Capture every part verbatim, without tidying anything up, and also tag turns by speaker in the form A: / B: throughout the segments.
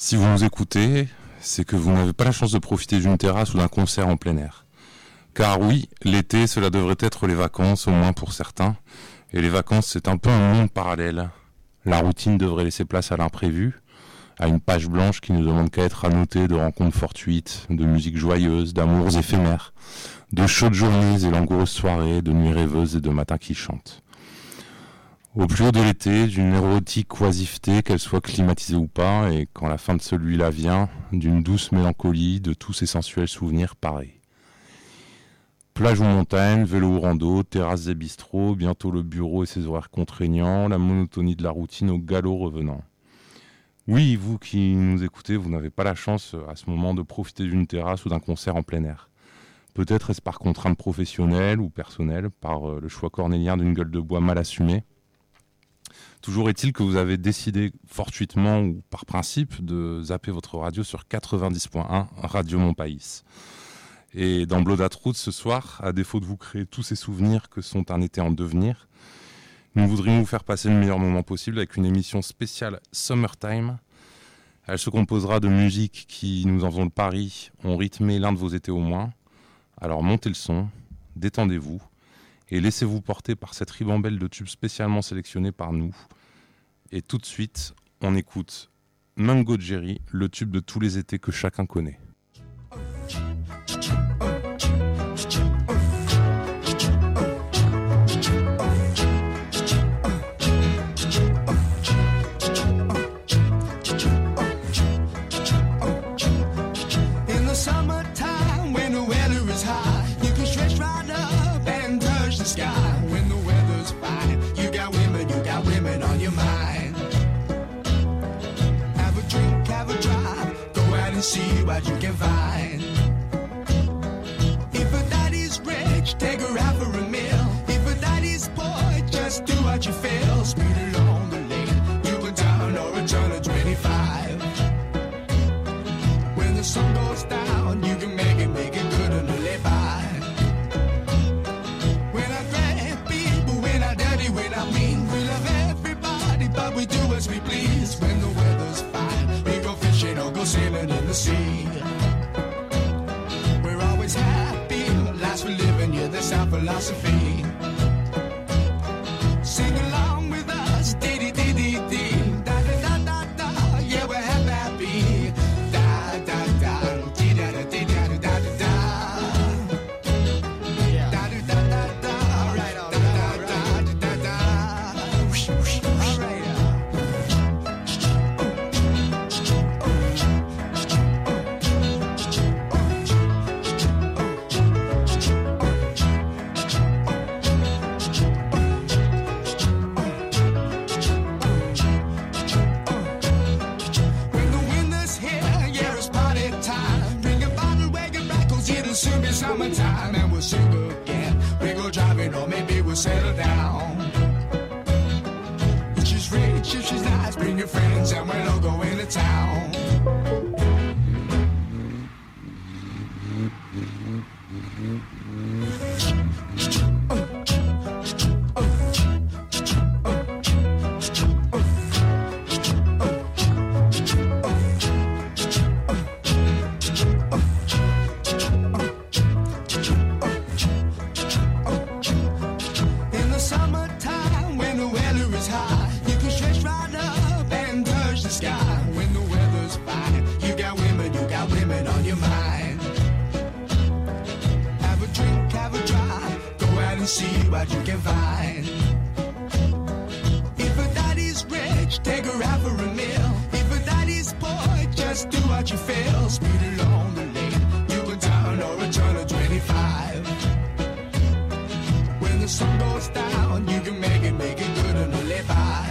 A: Si vous nous écoutez, c'est que vous n'avez pas la chance de profiter d'une terrasse ou d'un concert en plein air. Car oui, l'été, cela devrait être les vacances, au moins pour certains. Et les vacances, c'est un peu un monde parallèle. La routine devrait laisser place à l'imprévu, à une page blanche qui ne demande qu'à être annotée de rencontres fortuites, de musiques joyeuses, d'amours éphémères, de chaudes journées et langoureuses soirées, de nuits rêveuses et de matins qui chantent. Au plus haut de l'été, d'une érotique oisiveté, qu'elle soit climatisée ou pas, et quand la fin de celui-là vient, d'une douce mélancolie, de tous ces sensuels souvenirs pareils. Plage ou montagne, vélo ou rando, terrasses et bistrots, bientôt le bureau et ses horaires contraignants, la monotonie de la routine au galop revenant. Oui, vous qui nous écoutez, vous n'avez pas la chance à ce moment de profiter d'une terrasse ou d'un concert en plein air. Peut-être est-ce par contrainte professionnelle ou personnelle, par le choix cornélien d'une gueule de bois mal assumée. Toujours est-il que vous avez décidé fortuitement ou par principe de zapper votre radio sur quatre-vingt-dix point un Radio Montpaïs. Et dans Blood at Roots ce soir, à défaut de vous créer tous ces souvenirs que sont un été en devenir, nous voudrions vous faire passer le meilleur moment possible avec une émission spéciale Summertime. Elle se composera de musiques qui, nous en faisons le pari, ont rythmé l'un de vos étés au moins. Alors montez le son, détendez-vous et laissez-vous porter par cette ribambelle de tubes spécialement sélectionnés par nous. Et tout de suite, on écoute Mungo Jerry, le tube de tous les étés que chacun connaît.
B: See what you can find. If a daddy's rich, take her out for a meal. If a daddy's poor, just do what you feel. Speed along the lane, you go down or a turn of twenty-five. When the sun goes down, you can make it, make it good and live by. We're not great people, we're not dirty, we're not mean. We love everybody, but we do as we please. When the weather's fine, we go fishing or go sailing in the sea. We're always happy, last we're living, yeah, that's our philosophy. Sing along with us, dee dee dee dee dee, da da da da da, yeah, we're happy, da da da, dee da da dee da da da da da, da da da da da, alright, alright, alright, da da da, whoosh whoosh, alright. Summertime and we'll sing again. We go driving or maybe we'll settle down. If she's rich, if she's nice, bring your friends and we'll all go into town. See what you can find. If a daddy's rich, take her out for a meal. If a daddy's poor, just do what you feel. Speed along the lane, you go down or a turn of twenty-five. When the sun goes down, you can make it, make it good and live by.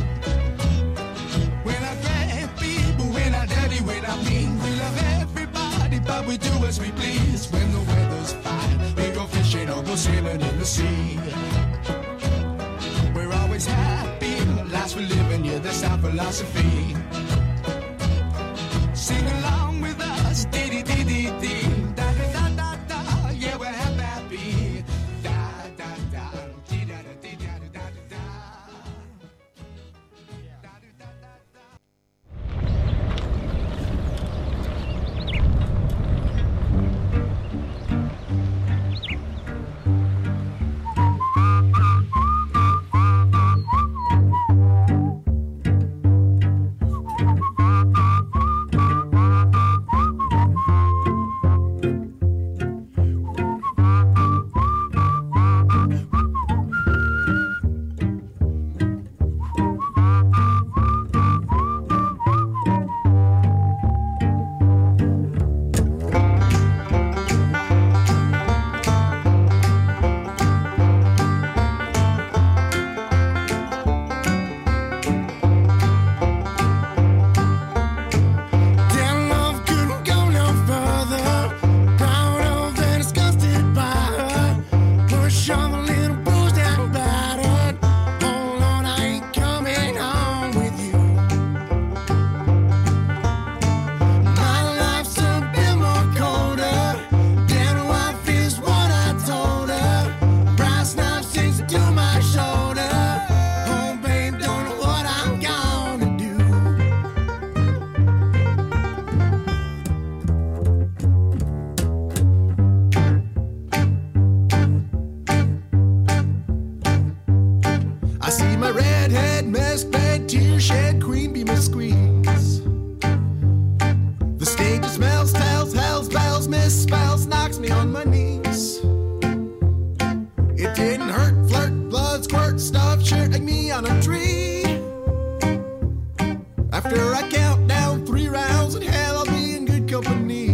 B: We're not great people, we're not dirty, we're not mean. We love everybody, but we do as we please. When the weather's fine, we go fishing or go sailing in the sea. We're always happy, last we're living, yeah, that's our philosophy. Sing along with us, dee dee dee dee dee, da da da da da, yeah, we're happy, da da da, dee da da dee da da da da da, da da da da. see my redhead mess bed, tear shed, queen bee must squeeze. The stage smells, tells, hells, bells, misspells, knocks me on my knees. It didn't hurt, flirt, blood, squirt, stuff, shirt like me on a tree. After I count down three rounds in hell, I'll be in good company.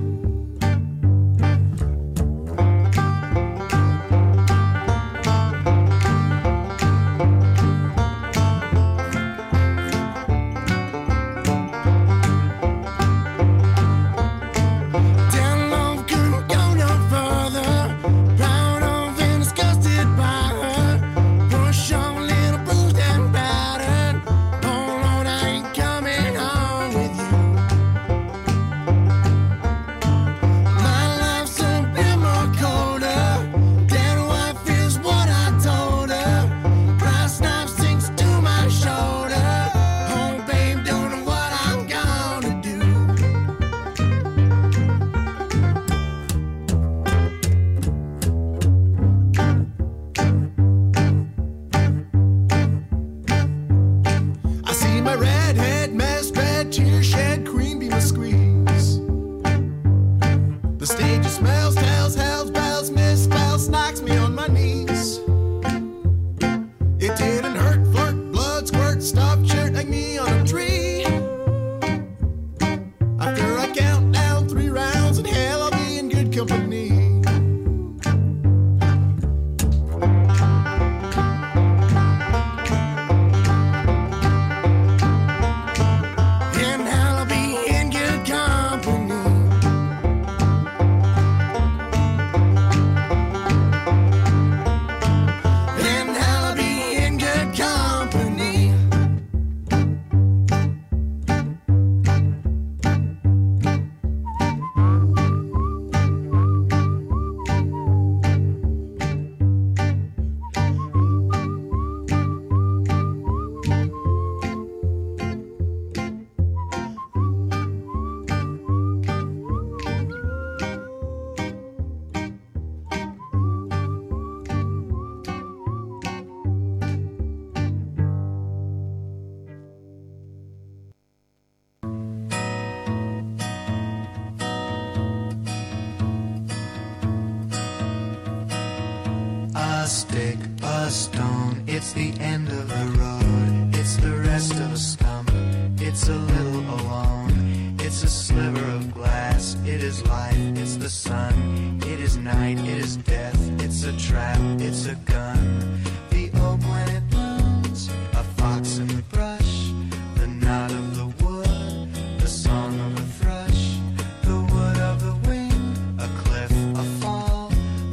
C: A stick, a stone, it's the end of the road. It's the rest of a stump, it's a little alone. It's a sliver of glass, it is life, it's the sun. It is night, it is death, it's a trap, it's a gun. The oak when it blooms, a fox in the brush. The knot of the wood, the song of a thrush. The wood of the wing, a cliff, a fall.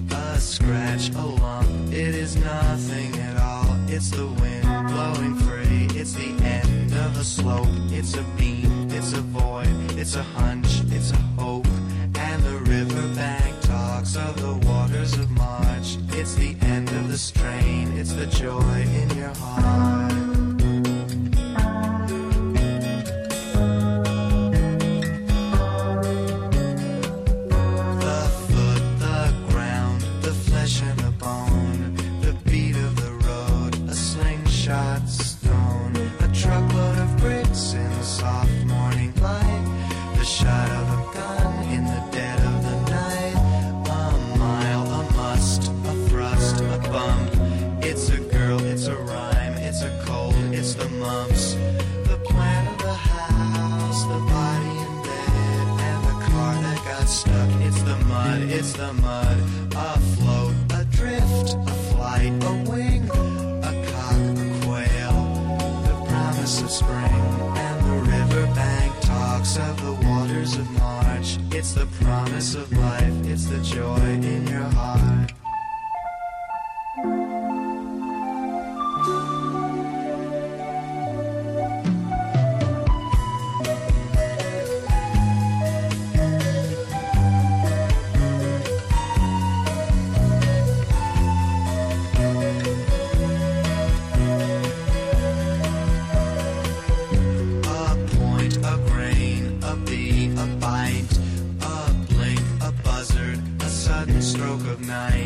C: A scratch, a lump, it is nothing at all. It's the wind blowing free, it's the end of the slope. It's a beam, it's a void, it's a hunch, it's a hope. And the riverbank talks of the waters of March. It's the end of the strain, it's the joy in your heart. The foot, the ground, the flesh and the bone. The beat of the road, a slingshot stone. A truckload of bricks in the soft morning light. The shot of a gun in the dead of the night. A mile, a must, a thrust, a bump. It's a girl, it's a rhyme, it's a cold, it's the mumps. The plan of the house, the body in bed, and the car that got stuck. It's the mud, it's the mud. A float, a drift, a flight, a wing, a cock, a quail. The promise of spring, and the riverbank talks of the waters of March. It's the promise of life, it's the joy in your heart. A point, a grain, a bee, a bite, a blink, a buzzard, a sudden stroke of night.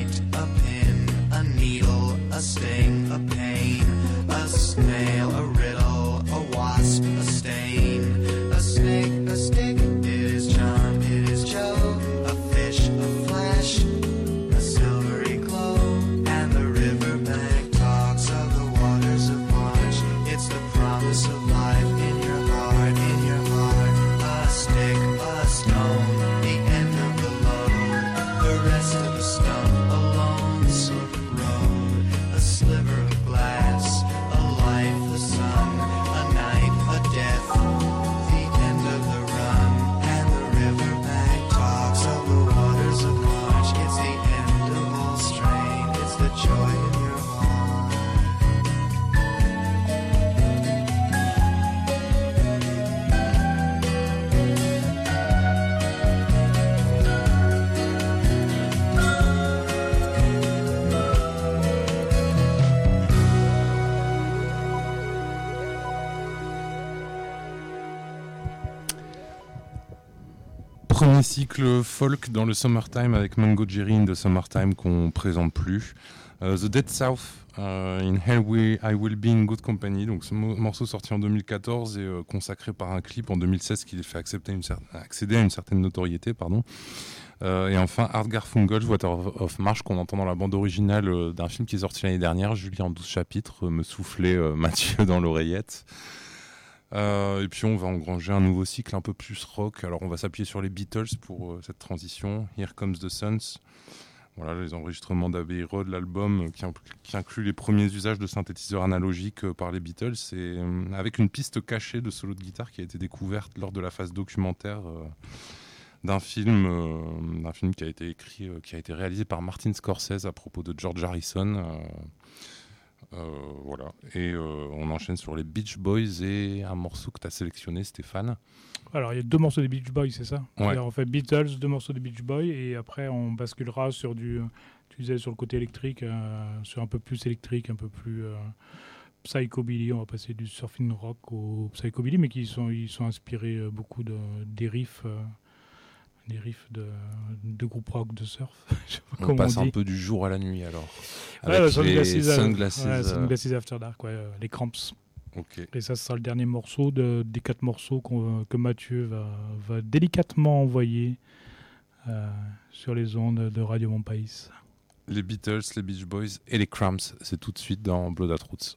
A: premier cycle folk dans le Summertime avec Mango Jerry in the Summertime qu'on présente plus. Uh, The Dead South, uh, in Hell We, I Will Be in Good Company. Donc ce mo- morceau sorti en deux mille quatorze et euh, consacré par un clip en deux mille seize qui les fait accepter une cer- accéder à une certaine notoriété. Pardon. Euh, et enfin Hardgar Fungal, Water of, of Marsh, qu'on entend dans la bande originale euh, d'un film qui est sorti l'année dernière, Julie en douze chapitres, euh, me soufflait euh, Mathieu dans l'oreillette. Euh, et puis on va engranger un nouveau cycle un peu plus rock. Alors on va s'appuyer sur les Beatles pour euh, cette transition. Here Comes the Suns. Voilà les enregistrements d'Abbey Road, l'album qui, impl- qui inclut les premiers usages de synthétiseurs analogiques euh, par les Beatles, et, euh, avec une piste cachée de solo de guitare qui a été découverte lors de la phase documentaire euh, d'un film, euh, d'un film qui a été écrit, euh, qui a été réalisé par Martin Scorsese à propos de George Harrison. Euh, Euh, voilà, et euh, on enchaîne sur les Beach Boys et un morceau que tu as sélectionné, Stéphane.
D: Alors il y a deux morceaux des Beach Boys, c'est ça?
A: Ouais.
D: Alors, on fait Beatles, deux morceaux des Beach Boys, et après on basculera sur du, tu disais sur le côté électrique, euh, sur un peu plus électrique, un peu plus euh, psychobilly. On va passer du surfing rock au psychobilly, mais qui sont, ils sont inspirés euh, beaucoup de, des riffs. Euh, des riffs de, de groupe rock, de surf. Je sais pas
A: On
D: comment
A: passe
D: on dit.
A: un peu du jour à la nuit alors.
D: Ouais,
A: Avec
D: le
A: les
D: Sunglasses,
A: Sunglasses.
D: ouais,
A: euh,
D: Sunglasses After Dark, ouais, euh, les Cramps.
A: Ok.
D: Et ça, ce sera le dernier morceau de, des quatre morceaux qu'on, que Mathieu va, va délicatement envoyer euh, sur les ondes de Radio Mon Pays.
A: Les Beatles, les Beach Boys et les Cramps, c'est tout de suite dans Blood at Roots.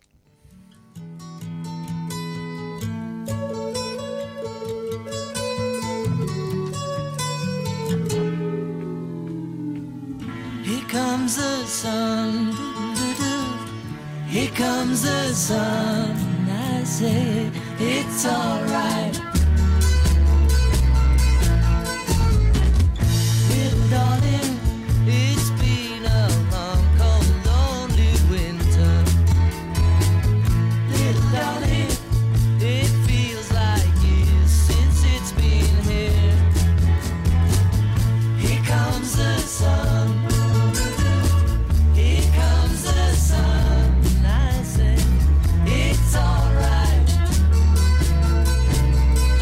E: Here comes the sun, doo-doo-doo. Here comes the sun. I say it's alright. Little darling, it's been a long, cold, lonely winter. Little darling, it feels like years since it's been here. Here comes the sun. Here comes the sun. I say it's alright.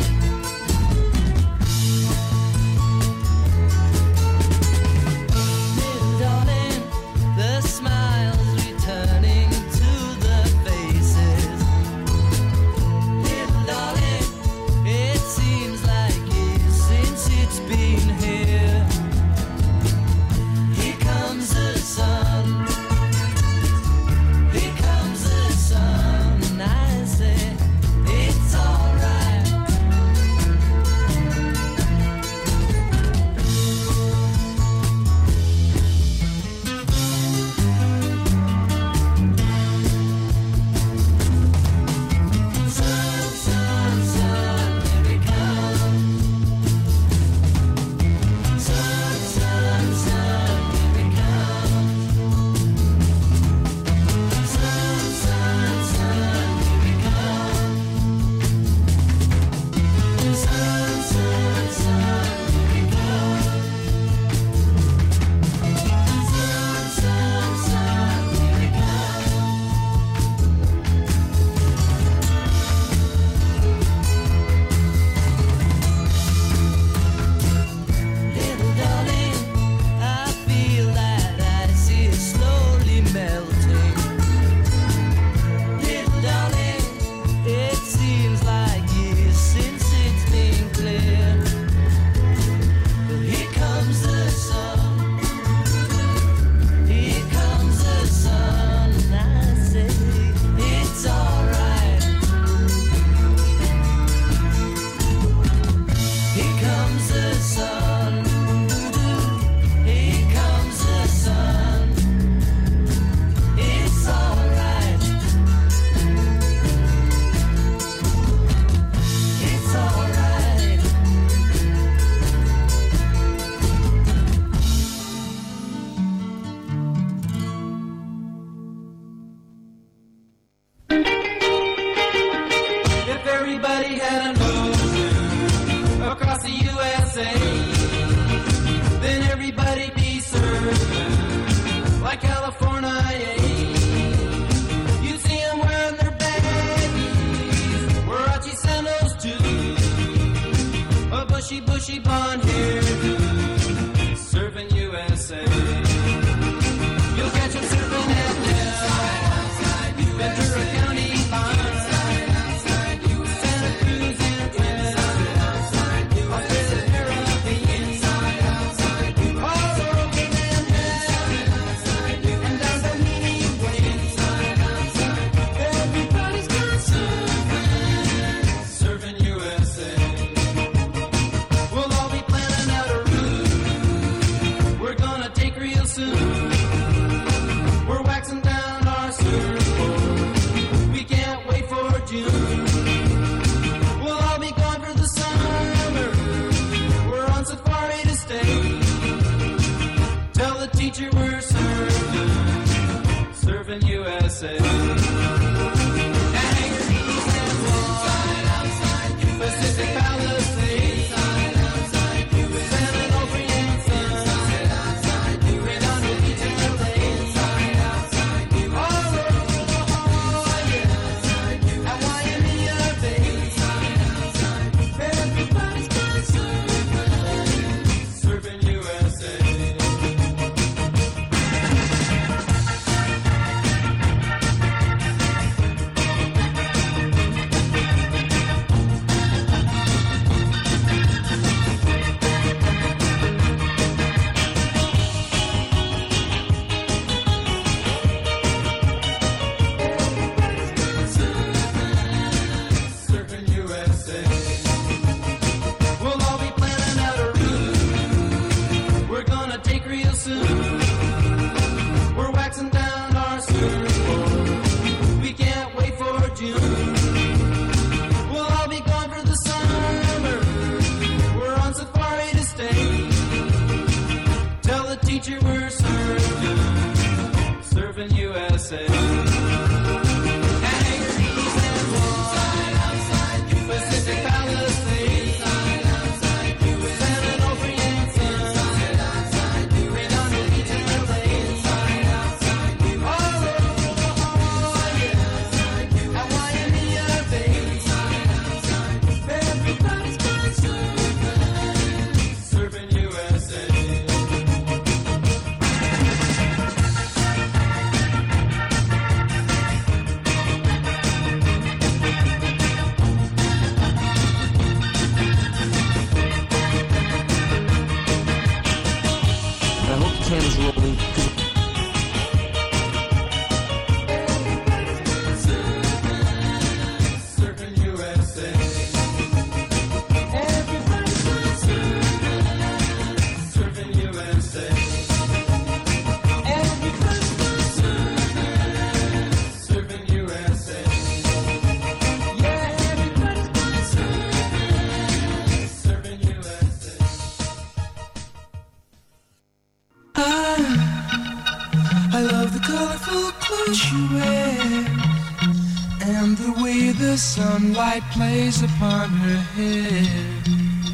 B: and the way the sunlight plays upon her head.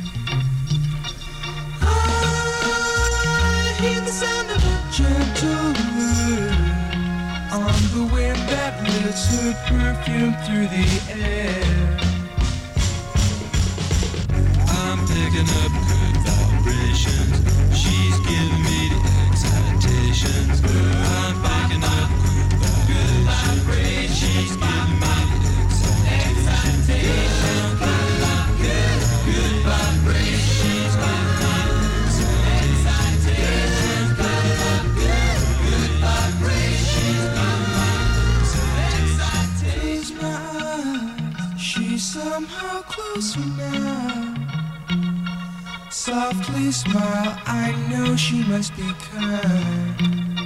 B: I hear the sound of a gentle word on the wind that lifts her perfume through the air.
F: I'm picking up good vibrations. She's giving me the excitations. I'm picking up good vibrations. She's giving me the excitations. I'm picking up good, good vibrations. She's giving me the excitations. I'm picking up good, good vibrations. She's giving me the excitations. Close my eyes. She's somehow closer now. Softly smile, I know she must be kind.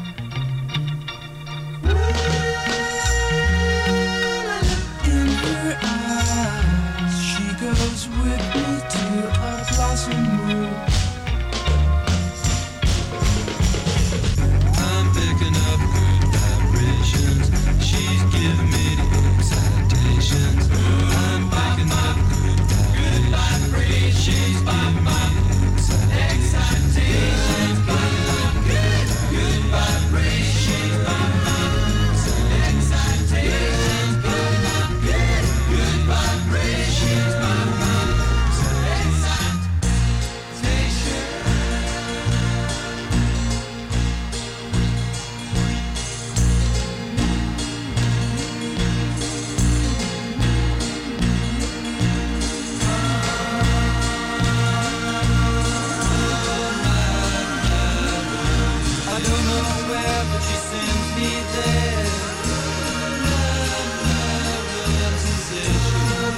F: In her eyes, she goes with me to a blossom room. I'm picking up good vibrations. She's giving me the excitations. I'm picking up good vibrations. She's giving me excitations, good, good vibrations, excitations, good, good vibrations, I don't know where, but she sends me there. Love, love, sensation.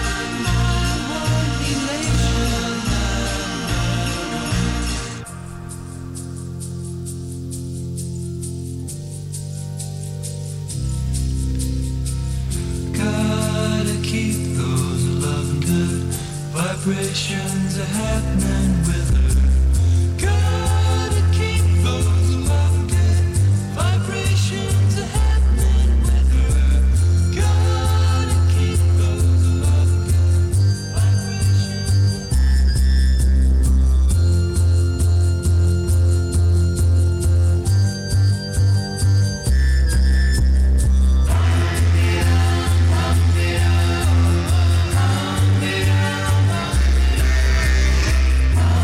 F: Gotta keep those loving good vibrations are happening with her. Gotta keep those loving good vibrations are happening with her. Gotta keep those loving good vibrations.
C: Hum,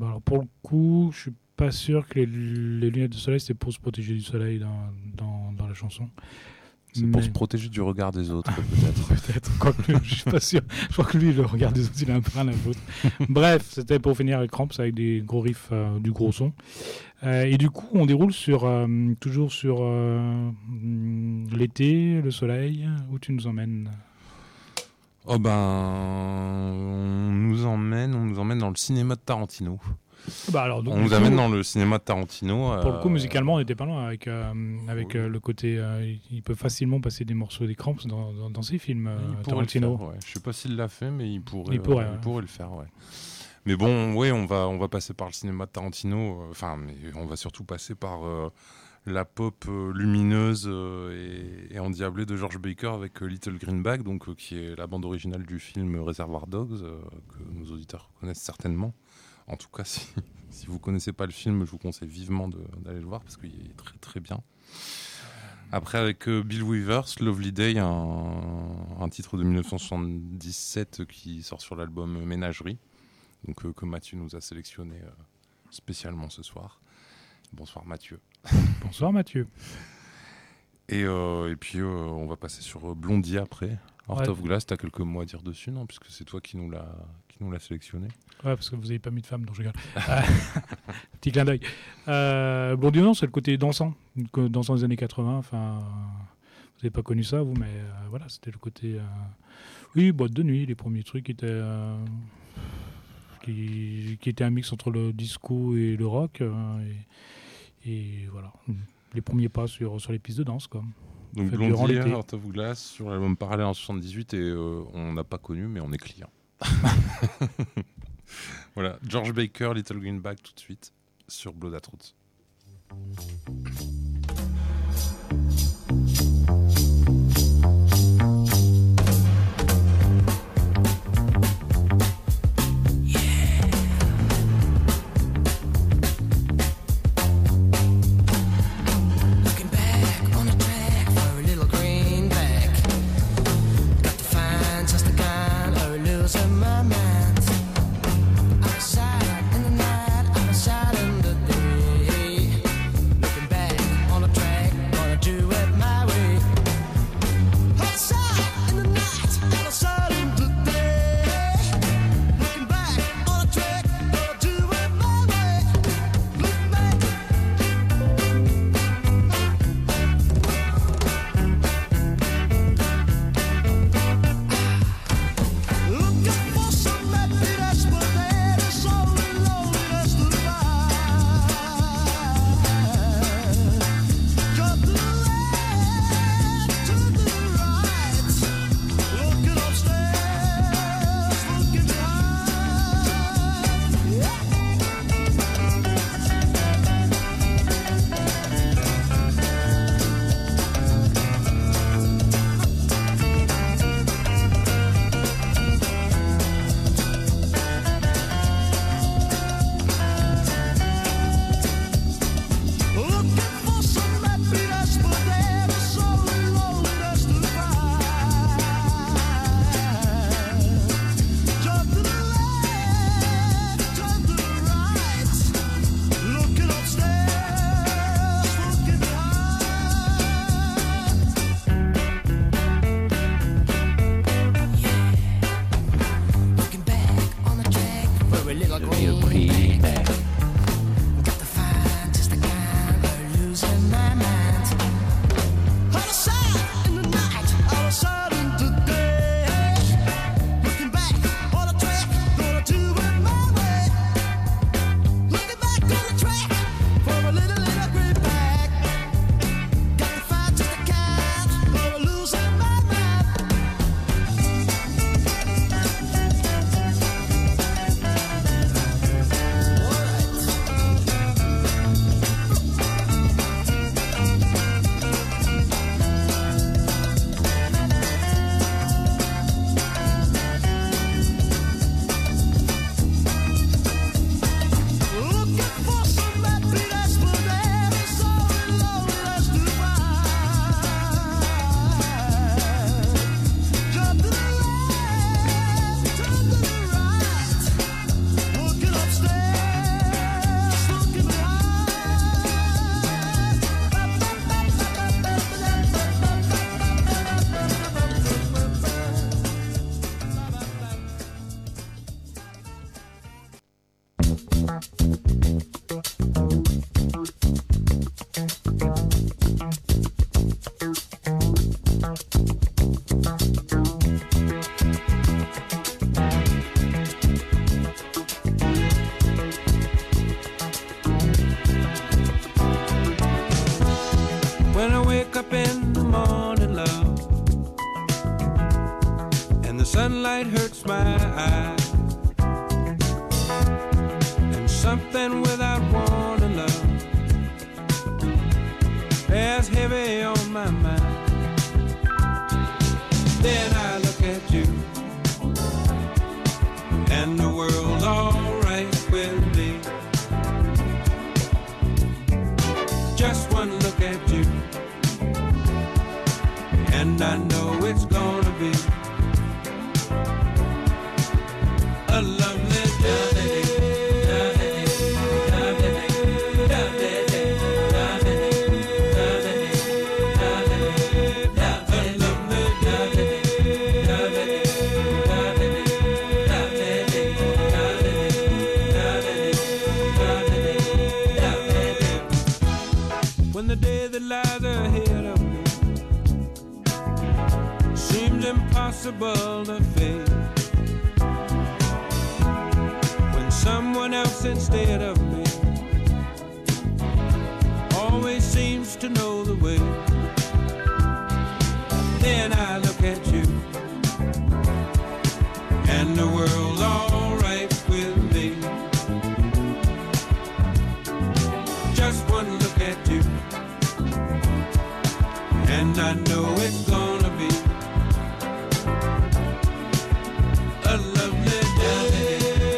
D: Bah alors pour le coup, je suis pas sûr que les, les lunettes de soleil c'est pour se protéger du soleil dans, dans, dans la chanson.
A: C'est pour
D: Mais-
A: se protéger du regard des autres, peut-être.
D: Peut-être, quoique, je suis pas sûr. Je crois que lui, le regard des autres, il a un peu rien à foutre. Bref, c'était pour finir avec Cramps avec des gros riffs, euh, du gros son. Euh, et du coup, on déroule sur euh, toujours sur euh, hum, l'été, le soleil. Où tu nous emmènes?
A: Oh ben, on nous emmène, on nous emmène dans le cinéma de Tarantino.
D: Bah alors, donc,
A: On
D: du
A: nous
D: coup,
A: amène dans le cinéma de Tarantino.
D: Pour le coup,
A: euh,
D: musicalement, on était pas loin avec, euh, avec
A: oui.
D: euh, le côté. euh, il peut facilement passer des morceaux des Cramps dans, dans, dans ses films, euh,
A: il pourrait le
D: Tarantino.
A: faire, ouais. Je sais pas s'il l'a fait, mais il pourrait,
D: Il pourrait,
A: euh,
D: ouais.
A: il pourrait le faire, ouais. Mais bon, ouais, on va, on va passer par le cinéma de Tarantino. euh, Enfin, mais on va surtout passer par euh, la pop euh, lumineuse euh, et, et endiablée de George Baker avec euh, Little Green Bag, donc euh, qui est la bande originale du film Reservoir Dogs, euh, que nos auditeurs connaissent certainement. En tout cas, si, si vous connaissez pas le film, je vous conseille vivement de- d'aller le voir parce qu'il est très très bien. Après, avec euh, Bill Withers, Lovely Day, un, un titre de dix-neuf cent soixante-dix-sept qui sort sur l'album Ménagerie, donc euh, que Mathieu nous a sélectionné euh, spécialement ce soir. Bonsoir Mathieu.
D: Bonsoir Mathieu.
A: Et, euh, et puis euh, on va passer sur euh, Blondie après. Heart
D: Ouais.
A: of Glass, t'as quelques mots à dire dessus, non? Puisque c'est toi qui nous l'a qui nous l'a sélectionné.
D: Ouais, parce que vous n'avez pas mis de femme, donc je rigole. Euh, Petit clin d'œil. Euh, Blondie, non, c'est le côté dansant, que- dansant des années quatre-vingts. Enfin, vous n'avez pas connu ça, vous, mais euh, voilà, c'était le côté. euh, Oui, boîte de nuit, les premiers trucs étaient. euh, Qui, qui était un mix entre le disco et le rock. euh, et, et voilà, les premiers pas sur, sur les pistes de danse. Quoi.
A: Donc
D: Fait durant
A: Blondie,
D: l'été.
A: Heart of Glass sur l'album Parallèle en soixante-dix-huit et euh, on n'a pas connu mais on est client. Voilà, George Baker, Little Green Bag tout de suite sur Blood at Roots.
E: Looking back on the track for a little greenback. Got to find just the kind or losing my mind. Outside in the night, outside in the day. Looking back on the track, gonna do it my way. Outside in the night, outside in the day. Looking back on the track, gonna do it my way. Look back. Looking for some happiness, but there is so loneliness to find. Jump to the left, to the right, looking upstairs, looking behind. Yeah. Looking for some happiness, but there is so loneliness to find. Jump to the left, turn to the right, looking upstairs, looking behind. Looking back on the track for a little greenback. Got to find just the kind of losing my mind. Outside in the night, outside in the day. Looking back on the track, gonna do it my way. Looking back on the track for a little, little greenback. Got to find just the kind of losing my mind.
G: When I wake up in the morning, love, and the sunlight hurts my eyes, and something without warning, love, bears heavy on my mind. Then I look at you, and the world's alright with me. Just one look at you, and I know it's gonna be a lovely day. When the day that lies ahead of me seems impossible to face, when someone else instead of me always seems to know the way, then I look at you, and the world's alright with me. Just one look at you, and I know it's gonna be a lovely day.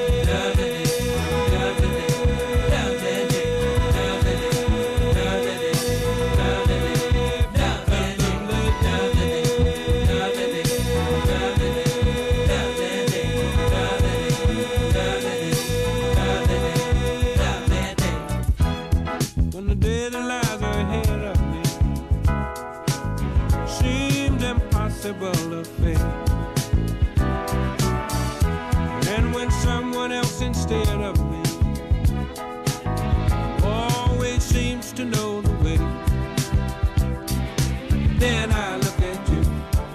G: When the day that lies ahead of me seems impossible to face, and when someone else instead of me always seems to know the way, then I look at you,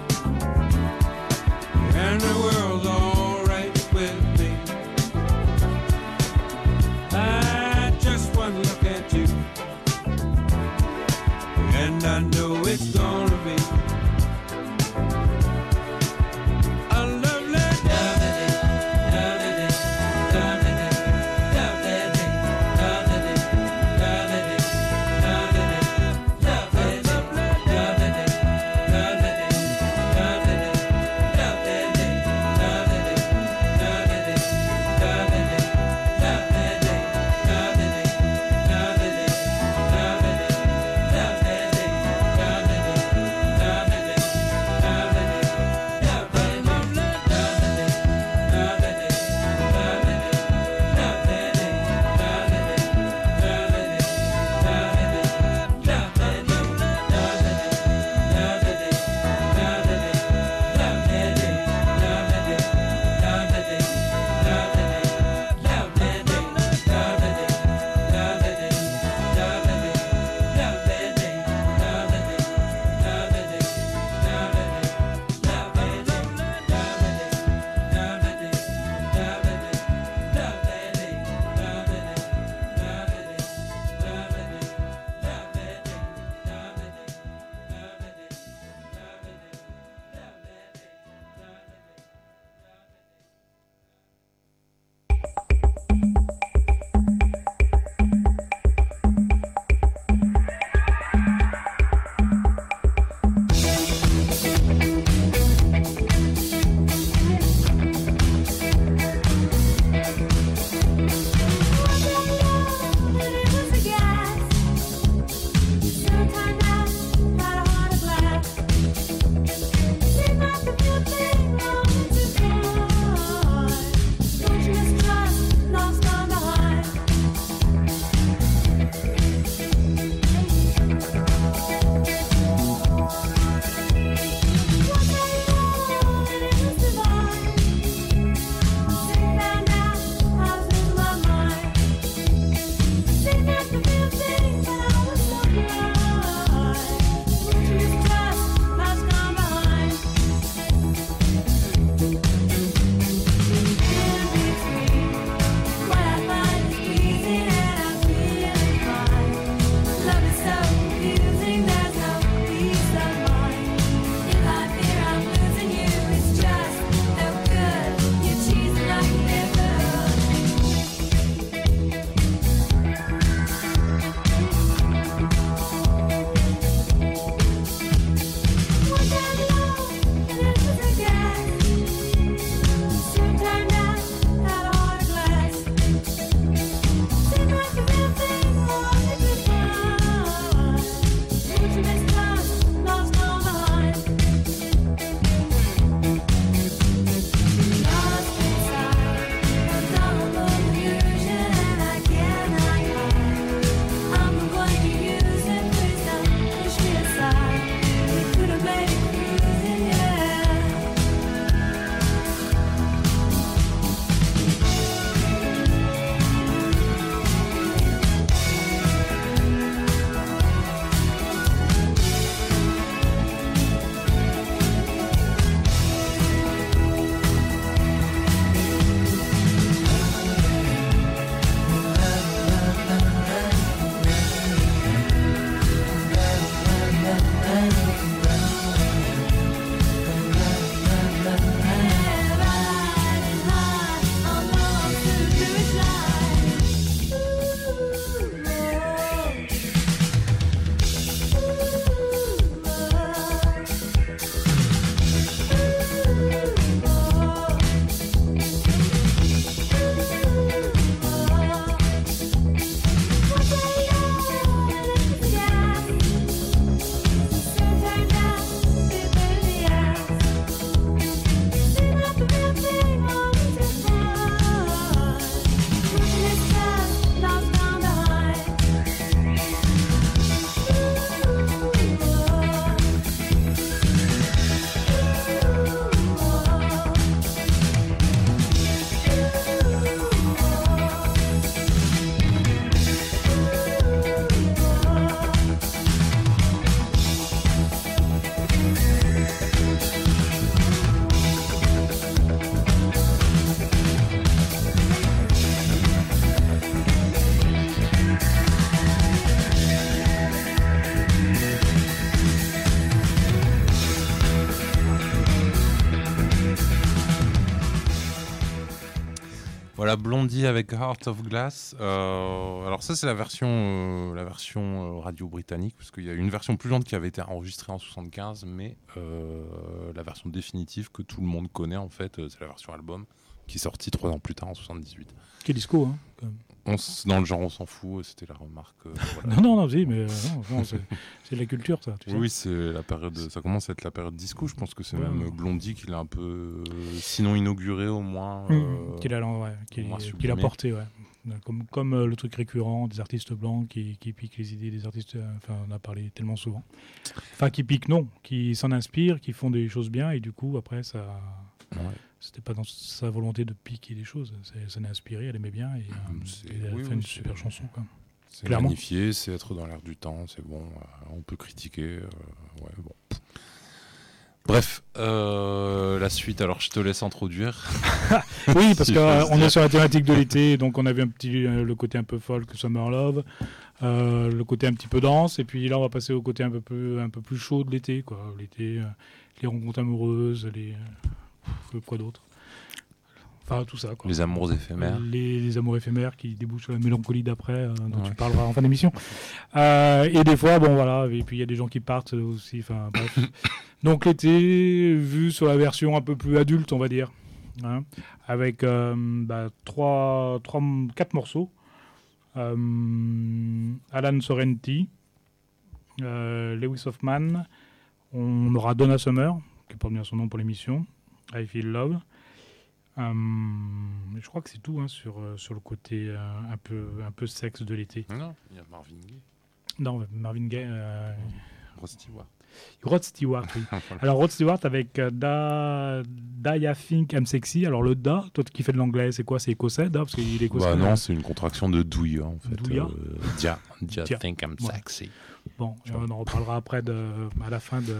G: and the world's alright with me. I just one look at you, and I know it's gonna be a lovely day.
A: voilà, Blondie avec Heart of Glass. Euh, alors ça, c'est la version, euh, la version euh, radio britannique, parce qu'il y a une version plus lente qui avait été enregistrée en soixante-quinze, mais euh, la version définitive que tout le monde connaît, en fait, euh, c'est la version album, qui est sortie trois ans plus tard, en soixante-dix-huit.
D: Quel disco, hein quand même.
A: On s- dans le genre, on s'en fout, c'était la remarque. euh, voilà.
D: Non, non, non, si, mais euh, non, non, c'est, c'est de la culture, ça. Tu sais.
A: Oui, oui, c'est la période. Ça commence à être la période disco. Je pense que c'est
D: Ouais,
A: même
D: ouais.
A: Blondie qui l'a un peu, euh, sinon inauguré au moins.
D: Mmh,
A: euh,
D: qu'il a, ouais, qu'il,
A: au moins
D: qu'il a
A: sublimé.
D: porté, ouais. Comme, comme euh, le truc récurrent des artistes blancs qui, qui piquent les idées des artistes. euh, Enfin, on a parlé tellement souvent. Enfin, qui piquent, non, qui s'en inspirent, qui font des choses bien, et du coup, après, ça.
A: Ouais.
D: C'était pas dans sa volonté de piquer les choses. C'est, ça l'a inspiré, elle aimait bien, et, euh,
A: C'est-
D: et elle a
A: oui,
D: fait
A: oui,
D: une
A: c'est-
D: super chanson, quoi.
A: C'est
D: Clairement.
A: magnifié, c'est être dans l'air du temps, c'est bon, euh, on peut critiquer. euh, ouais, bon. Bref, euh, la suite, alors je te laisse introduire.
D: Oui, parce
A: Si
D: qu'on
A: j'ose dire.
D: est sur la thématique de l'été, donc on avait un petit, euh, le côté un peu folk, Summer Love, euh, le côté un petit peu danse, et puis là on va passer au côté un peu plus, un peu plus chaud de l'été, quoi. L'été, euh, les rencontres amoureuses, les euh, quoi d'autre. Enfin tout ça, quoi.
A: Les amours éphémères.
D: Les, les amours éphémères qui débouchent sur la mélancolie d'après, euh, dont
A: Ouais.
D: tu parleras en fin d'émission. Euh, et des fois, bon voilà, et puis il y a des gens qui partent aussi, enfin bref. Donc l'été, vu sur la version un peu plus adulte, on va dire, hein, avec euh, bah, trois, trois, quatre morceaux. Euh, Alan Sorrenti, euh, Lewis Hoffman, on aura Donna Summer, qui porte bien son nom pour l'émission, I Feel Love. Euh, je crois que c'est tout hein, sur, euh, sur le côté euh, un, peu, un peu sexe de l'été.
A: Non, il y a Marvin Gaye,
D: Non, Marvin Gaye, euh,
A: Rod Stewart.
D: Rod Stewart, oui.
A: Voilà.
D: Alors Rod Stewart avec euh, Da, Da Ya Think I'm Sexy. Alors le Da, toi qui fais de l'anglais, c'est quoi? C'est écossais, Da, parce qu'il est écossais.
A: Bah non, c'est une contraction de douille en fait.
D: Douilla.
A: Euh, Dia, Dia
D: Dia.
A: think I'm
D: Ouais.
A: sexy.
D: Bon, on en reparlera après de, à la fin de,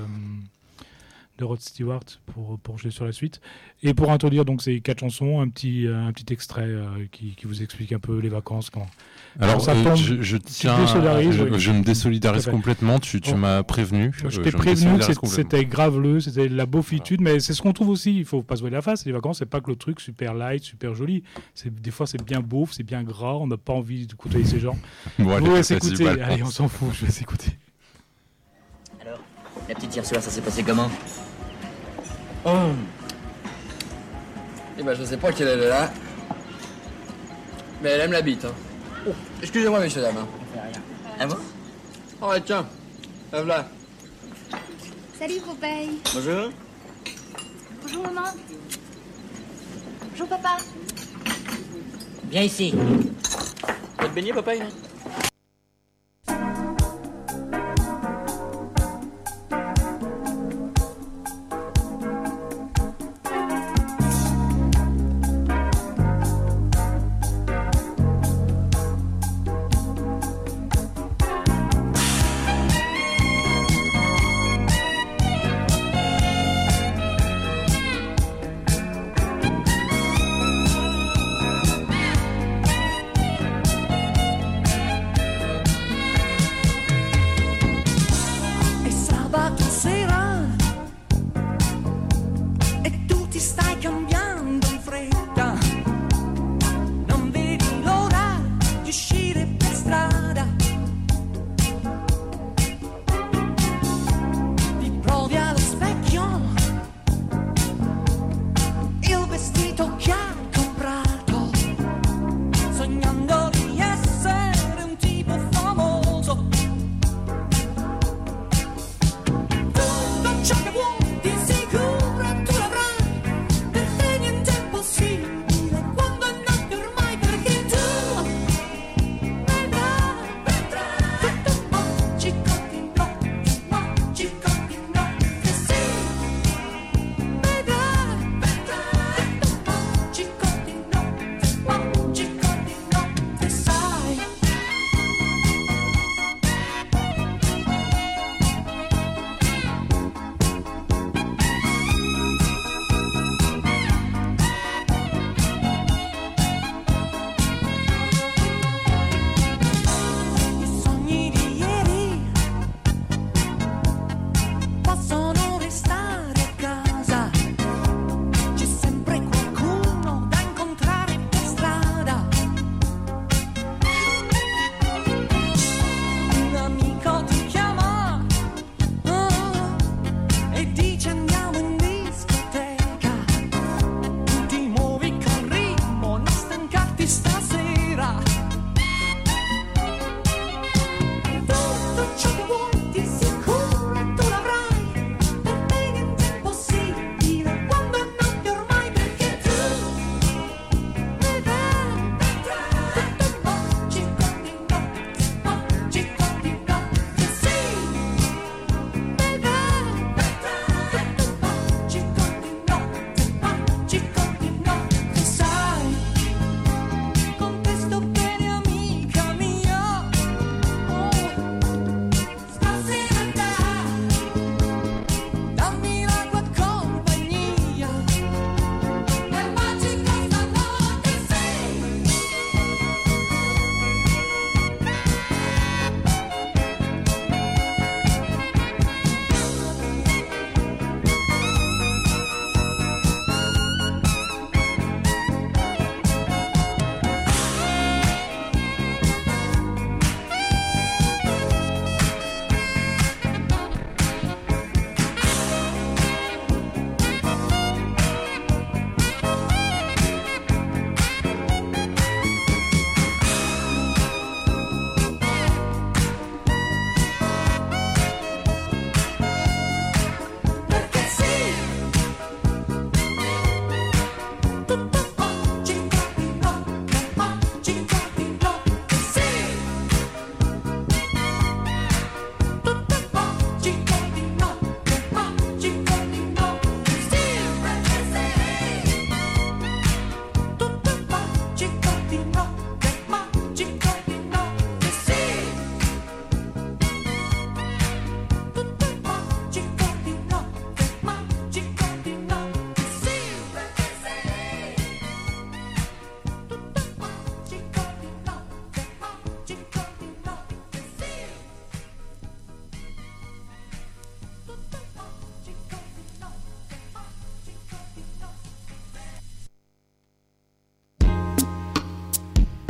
D: de Rod Stewart pour, pour jouer sur la suite. Et pour introduire donc ces quatre chansons, un petit, euh, un petit extrait euh, qui, qui vous explique un peu les vacances. Quand...
A: Alors,
D: ça
A: euh,
D: tombe,
A: je, je tiens, à-
D: désolidarises,
A: je,
D: oui.
A: je me désolidarise
D: Tout à fait.
A: complètement. Tu, tu
D: Bon.
A: m'as prévenu.
D: Je
A: euh,
D: t'ai
A: me
D: prévenu que
A: désolidarise
D: c'est-
A: complètement.
D: c'était graveleux, c'était de la beaufitude, mais c'est ce qu'on trouve aussi. Il faut pas se voiler la face. Les vacances, c'est pas que le truc super light, super joli. C'est, des fois, c'est bien beauf, c'est bien gras. On n'a pas envie de côtoyer ces gens.
A: Bon, allez,
D: On va
A: vas-y,
D: s'écouter.
A: balance.
D: Allez, on s'en fout, je vais s'écouter.
H: Alors, la petite hier soir, ça s'est passé comment? Oh. Eh ben, je sais pas quelle elle est là. Mais elle aime la bite, hein. Oh, excusez-moi, messieurs, dames. Ah bon? Oh, ouais, tiens. La voilà.
I: Salut Popeye.
H: Bonjour.
I: Bonjour maman. Bonjour papa.
H: Viens ici. Tu vas te baigner, papa, là?
I: Salut
E: di notte, magico di notte, sì. Tutto è magico di notte, magico di notte, sì. Perché sei tutto è magico di notte, magico di notte, sì. Tutto è magico di notte, magico di notte.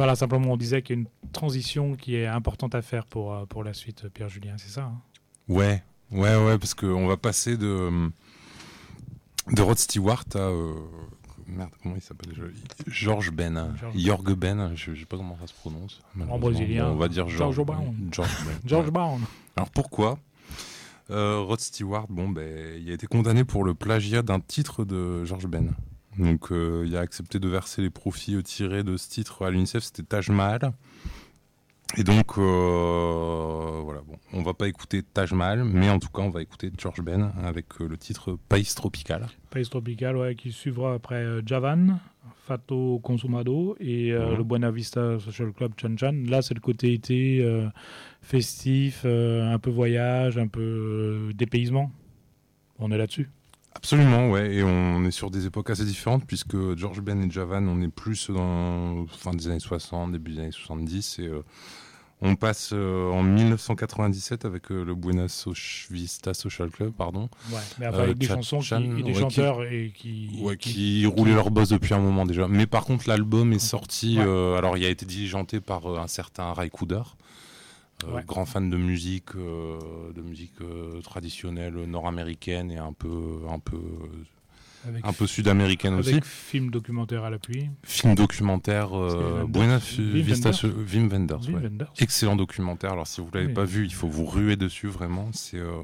D: Voilà, simplement on disait qu'il y a une transition qui est importante à faire pour, euh, pour la suite, Pierre Julien, c'est ça hein?
A: Ouais, ouais, ouais, parce qu'on va passer de, de Rod Stewart à... Euh, merde, comment il s'appelle déjà George Ben.
D: George
A: Jorge Ben, je ne sais pas comment ça se prononce.
D: En brésilien.
A: Bon, on va dire George,
D: George Brown.
A: George Ben.
D: George
A: ouais.
D: Brown.
A: Alors pourquoi euh, Rod Stewart, bon, ben, il a été condamné pour le plagiat d'un titre de George Ben. Donc euh, il a accepté de verser les profits tirés de ce titre à l'UNICEF, c'était Taj Mahal. Et donc euh, voilà, bon, on va pas écouter Taj Mahal, mais en tout cas on va écouter George Ben avec euh, le titre País Tropical.
D: País Tropical, ouais, qui suivra après euh, Javan, Fato Consumado et euh,
A: Mhm.
D: le Buena Vista Social Club Chan Chan. Là, c'est le côté été euh, festif, euh, un peu voyage, un peu euh, dépaysement. On est là-dessus.
A: Absolument, ouais, et on est sur des époques assez différentes puisque George Ben et Javan, on est plus dans fin des années soixante, début des années soixante-dix, et euh, on passe euh, en mille neuf cent quatre-vingt-dix-sept avec euh, le Buena Soch- Vista Social Club, pardon,
D: Ouais, mais après,
A: Euh,
D: avec des
A: Chan
D: chansons qui-
A: Chan,
D: et des
A: ouais,
D: chanteurs et qui,
A: ouais, qui roulaient leur boss depuis un moment déjà. Mais par contre, l'album est sorti,
D: Ouais.
A: euh, alors il a été diligenté par euh, un certain Ray Cooder, euh,
D: Ouais.
A: grand fan de musique, euh, de musique euh, traditionnelle nord-américaine et un peu, un peu,
D: avec,
A: un peu sud-américaine aussi.
D: avec film documentaire à l'appui.
A: Film documentaire euh,
D: C'est Wenders.
A: Buena
D: Wim
A: Vista,
D: Wenders.
A: Wim Wenders,
D: Wim
A: ouais.
D: Wenders.
A: Excellent documentaire. Alors si vous l'avez
D: Oui.
A: pas vu, il faut vous ruer dessus vraiment. C'est euh,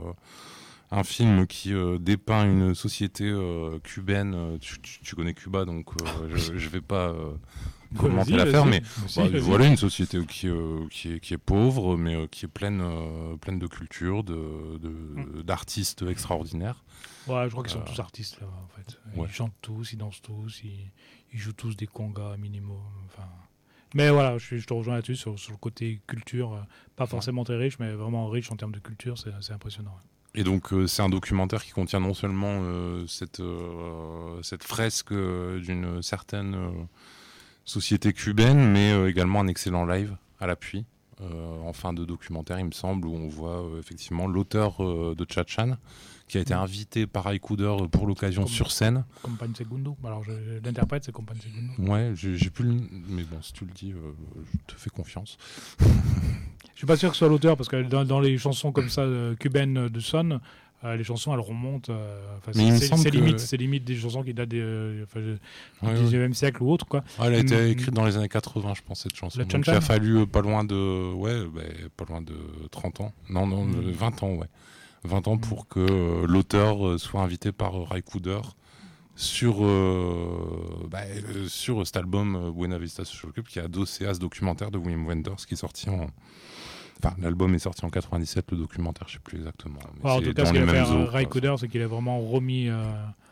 A: un film qui euh, dépeint une société euh, cubaine. Euh, Tu, tu- tu connais Cuba, donc euh, je, je vais pas euh, commenter
D: Vas-y,
A: l'affaire,
D: vas-y.
A: mais
D: Si,
A: bah,
D: vas-y.
A: voilà une société qui, euh, qui, est, qui est pauvre, mais euh, qui est pleine, euh, pleine de culture, de, de-
D: Mm.
A: d'artistes extraordinaires.
D: Ouais, je crois qu'ils sont
A: Euh,
D: tous artistes là, en fait.
A: ouais.
D: Ils chantent tous, ils dansent tous, ils, ils jouent tous des congas minimum. Enfin, mais voilà, je, je te rejoins là-dessus sur, sur le côté culture, euh, pas forcément très riche, mais vraiment riche en termes de culture, c'est c'est impressionnant.
A: Et donc euh, c'est un documentaire qui contient non seulement euh, cette, euh, cette fresque euh, d'une certaine euh, société cubaine, mais euh, également un excellent live à l'appui, euh, en fin de documentaire il me semble, où on voit euh, effectivement l'auteur euh, de Chachan, qui a été invité par Ray Cooder pour l'occasion
D: Comme-
A: sur scène.
D: Compagne Segundo, alors je- l'interprète c'est Compagne Segundo.
A: Ouais, j'ai j'ai plus le... Mais bon, si tu le dis, euh, je te fais confiance.
D: Je suis pas sûr que ce soit l'auteur, parce que dans, dans les chansons comme ça euh, cubaines de Son, euh, les chansons elles remontent. euh, enfin,
A: Mais il me
D: c'est
A: semble
D: c'est
A: que-
D: limite, c'est limite des chansons qui datent des, euh, enfin, du
A: Ouais, ouais.
D: dix-neuvième siècle ou autre quoi.
A: Ah, elle a été
D: Mm.
A: écrite dans les années quatre-vingts, je pense, cette chanson.
D: La
A: Donc,
D: Chan
A: il a
D: Chan.
A: fallu euh, pas loin de, ouais, bah, pas loin de trente ans. Non, non,
D: Mm.
A: euh, vingt ans, ouais. vingt ans
D: Mm.
A: pour que euh, l'auteur euh, soit invité par euh, Ray Cooder sur, euh, bah, euh, sur cet album euh, Buena Vista Social Club, qui est adossé à ce documentaire de Wim Wenders qui est sorti en. Enfin, l'album est sorti en quatre-vingt-dix-sept, le documentaire, je sais plus exactement. mais
D: Alors, en
A: c'est
D: tout cas,
A: dans
D: ce
A: les
D: qu'il a
A: mêmes
D: fait
A: eaux,
D: Ray
A: quoi.
D: Cooder, c'est qu'il a vraiment remis, euh,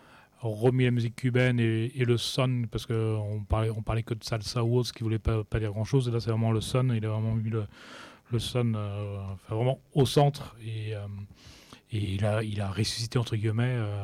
D: remis la musique cubaine et, et le son, parce qu'on parlait, on parlait que de salsa ou autre, ce qui voulait pas, pas dire grand-chose. Et là, c'est vraiment le son. Il a vraiment mis le, le son euh, enfin, vraiment au centre. Et, euh, et il, a, il a ressuscité, entre guillemets, euh,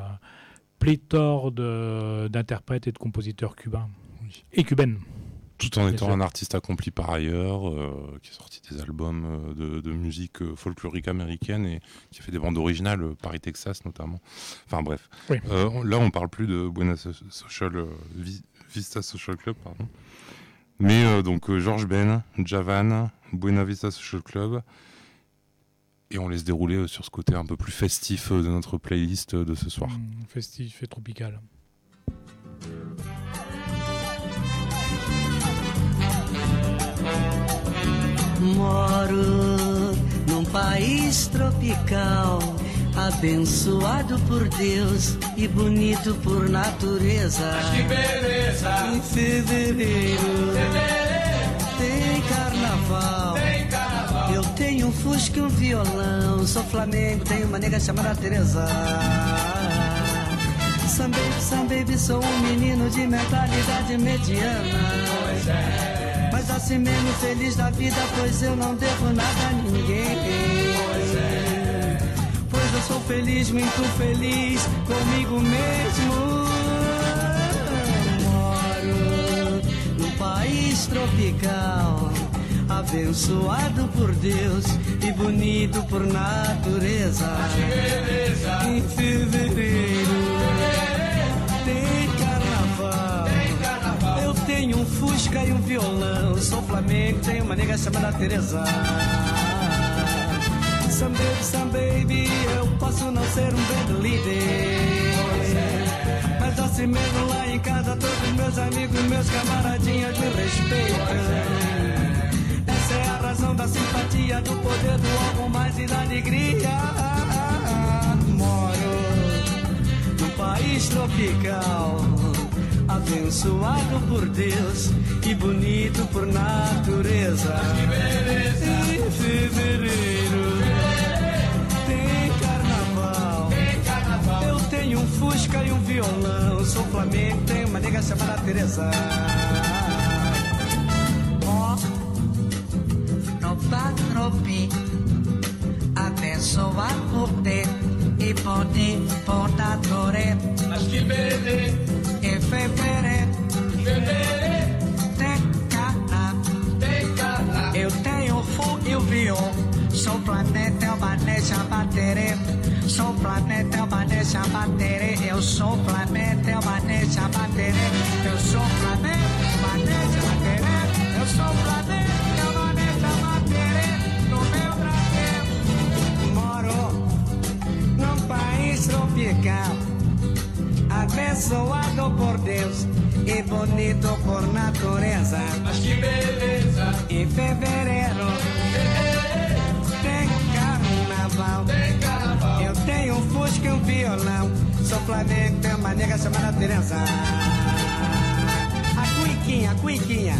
D: pléthore de- d'interprètes et de compositeurs cubains. Et cubaines.
A: Tout en
D: Bien
A: étant
D: sûr.
A: un artiste accompli par ailleurs, euh, qui a sorti des albums euh, de, de musique euh, folklorique américaine et qui a fait des bandes originales, euh, Paris, Texas notamment. Enfin bref.
D: Oui.
A: Euh, on- là, on parle plus de Buena So- Social, euh, Vi- Vista Social Club, pardon. Mais euh, donc euh, George Ben, Javan, Buena Vista Social Club. Et on laisse dérouler euh, sur ce côté un peu plus festif euh, de notre playlist euh, de ce soir.
D: Mm, festif et tropical.
J: Moro num país tropical, abençoado por Deus e bonito por natureza.
B: Que beleza!
J: Em fevereiro, tem carnaval.
B: Tem carnaval!
J: Eu tenho um fusca e um violão, sou flamengo, tenho uma nega chamada Teresa. Sam baby, Sam baby, sou um menino de mentalidade mediana.
B: Pois é,
J: Mas assim mesmo feliz da vida, pois eu não devo nada a ninguém.
B: pois é.
J: Pois eu sou feliz, muito feliz comigo mesmo. Moro num país tropical, abençoado por Deus e bonito por natureza.
B: Beleza!
J: Em fevereiro tem carnaval.
B: Tem carnaval!
J: Eu tenho um fusca fusca e um violão. Sou flamengo, tenho uma nega chamada Teresa. Some baby, some baby, eu posso não ser um band líder, mas assim mesmo lá em casa todos meus amigos, meus camaradinhas me respeitam. Essa é a razão da simpatia, do poder do algo mais e da alegria. Moro num país tropical, abençoado por Deus e bonito por natureza. Que beleza! Em fevereiro tem carnaval. Tem carnaval. Eu tenho um fusca e um violão. Sou flamengo, tenho uma nega chamada Teresa.
K: Ó, no patropi, abençoado por Deus e bonito por natureza.
H: Mas que beleza!
K: Em fevereiro,
H: fevereiro
K: tem carnaval.
H: Tem carnaval.
K: Eu tenho o fogo e o viol. Sou planeta, eu manejo a bateria. Sou planeta, eu manejo a bateria. Eu sou planeta, eu manejo a bateria. Eu sou planeta, eu manejo a bateria. Eu sou planeta, eu manejo a bateria. No meu Brasil,
J: Moro num país tropical, abençoado por Deus e bonito por natureza.
H: Mas que beleza!
J: Em fevereiro,
H: fevereiro
J: tem carnaval.
H: Tem carnaval.
J: Eu tenho um fusca e um violão. Sou flamengo, tenho uma nega chamada Teresa. A cuiquinha, a cuiquinha.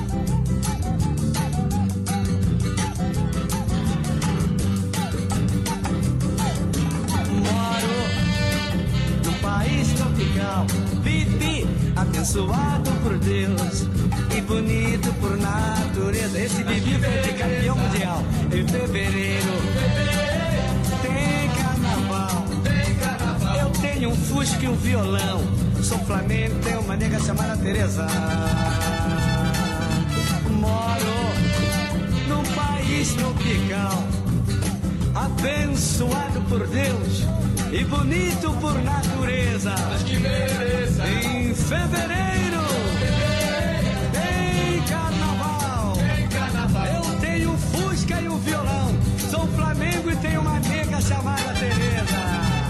J: Moro num país tropical, vive abençoado por Deus e bonito por natureza. Esse Bibi foi de campeão mundial. Em fevereiro tem carnaval.
H: Tem carnaval.
J: Eu tenho um fusca e um violão. Sou flamengo, tenho uma nega chamada Teresa. Moro num país tropical, abençoado por Deus e bonito por natureza.
H: Mas que beleza!
J: Em fevereiro tem carnaval.
H: Tem carnaval.
J: Eu tenho um fusca e um violão. Sou flamengo e tenho uma nega chamada Teresa.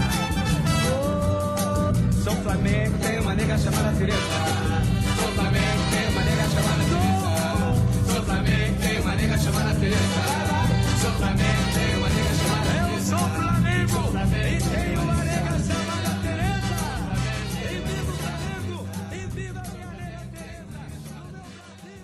J: Oh, sou flamengo, tenho uma nega chamada Teresa.
H: Sou flamengo, tenho uma nega chamada Teresa. Sou flamengo, tenho uma nega chamada Teresa. Sou flamengo, tenho uma nega chamada Teresa.
J: Eu sou flamengo e tenho uma nega chamada Teresa. E viva o Flamengo e viva a minha nega Teresa. No meu Brasil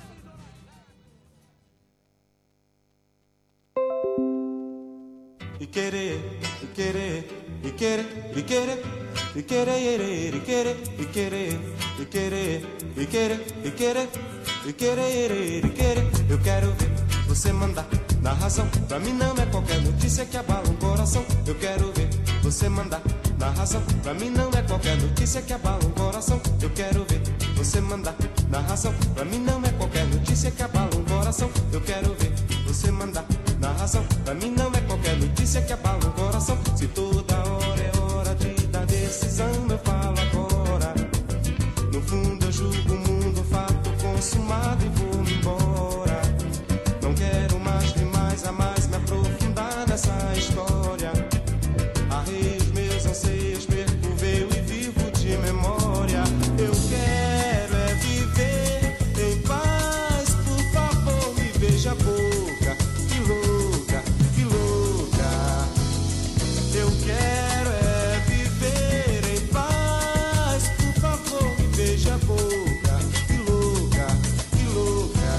J: amado.
L: E querer, e querer, e querer, e querer, e querer, e querer, e querer, e querer, e querer, e querer, e querer, e querer. Eu quero ver você mandar na razão. Pra mim não é qualquer notícia que abala um coração. Eu quero ver você mandar na razão. Pra mim não é qualquer notícia que abala um coração. Eu quero ver você mandar na razão. Pra mim não é qualquer notícia que abala um coração. Eu quero ver você mandar na razão. Pra mim não é qualquer notícia que abala um coração. Se toda hora é hora de dar decisão, eu falo agora. No fundo eu julgo o mundo, fato consumado e vou-me embora. Não quero mais demais a mais me aprofundar nessa história. Arrei os meus anseios, perco o veio e vivo de memória. Eu quero é viver em paz, por favor me veja a boca. Que louca, que louca. Eu quero é viver em paz, por favor me veja a boca. Que louca, que louca.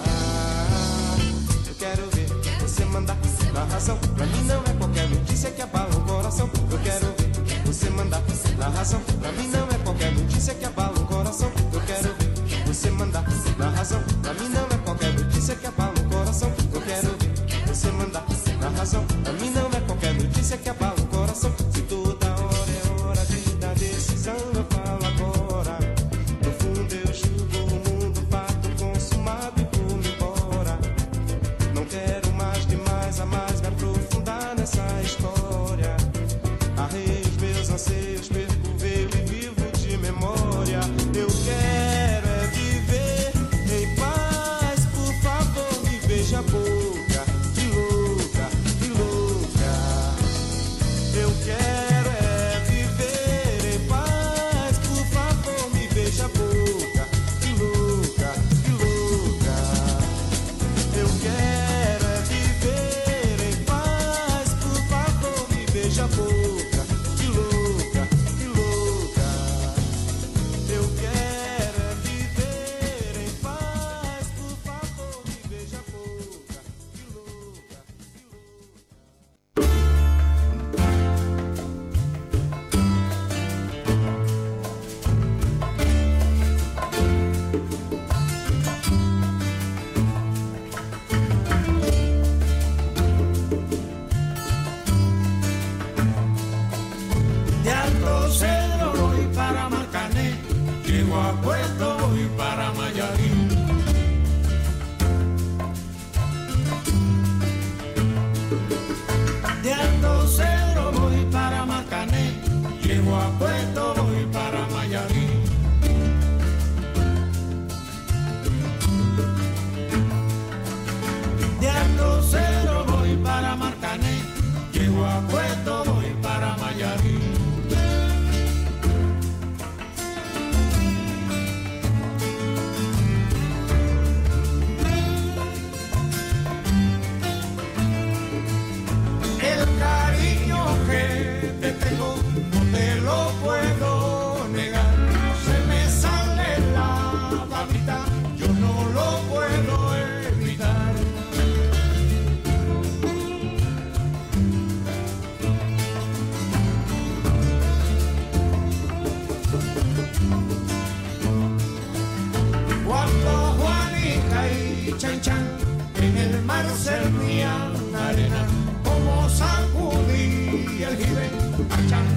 L: Eu quero ver você mandar na razão. Pra mim não é qualquer notícia que abala o coração. Eu quero ver você mandar na razão. Pra mim não é qualquer notícia que abala o coração. Eu quero ver você mandar na razão. Pra mim não é qualquer notícia que abala o coração. Eu quero ver você mandar na razão. Pra mim não é qualquer notícia que abala o coração. Se toda hora é hora de dar decisão, eu falo agora. No fundo eu julgo o mundo, fato consumado e vou-me embora. Não quero mais demais a mais me aprofundar nessa história. Arrei os meus anseios, perco o veio e vivo de memória. Eu quero é viver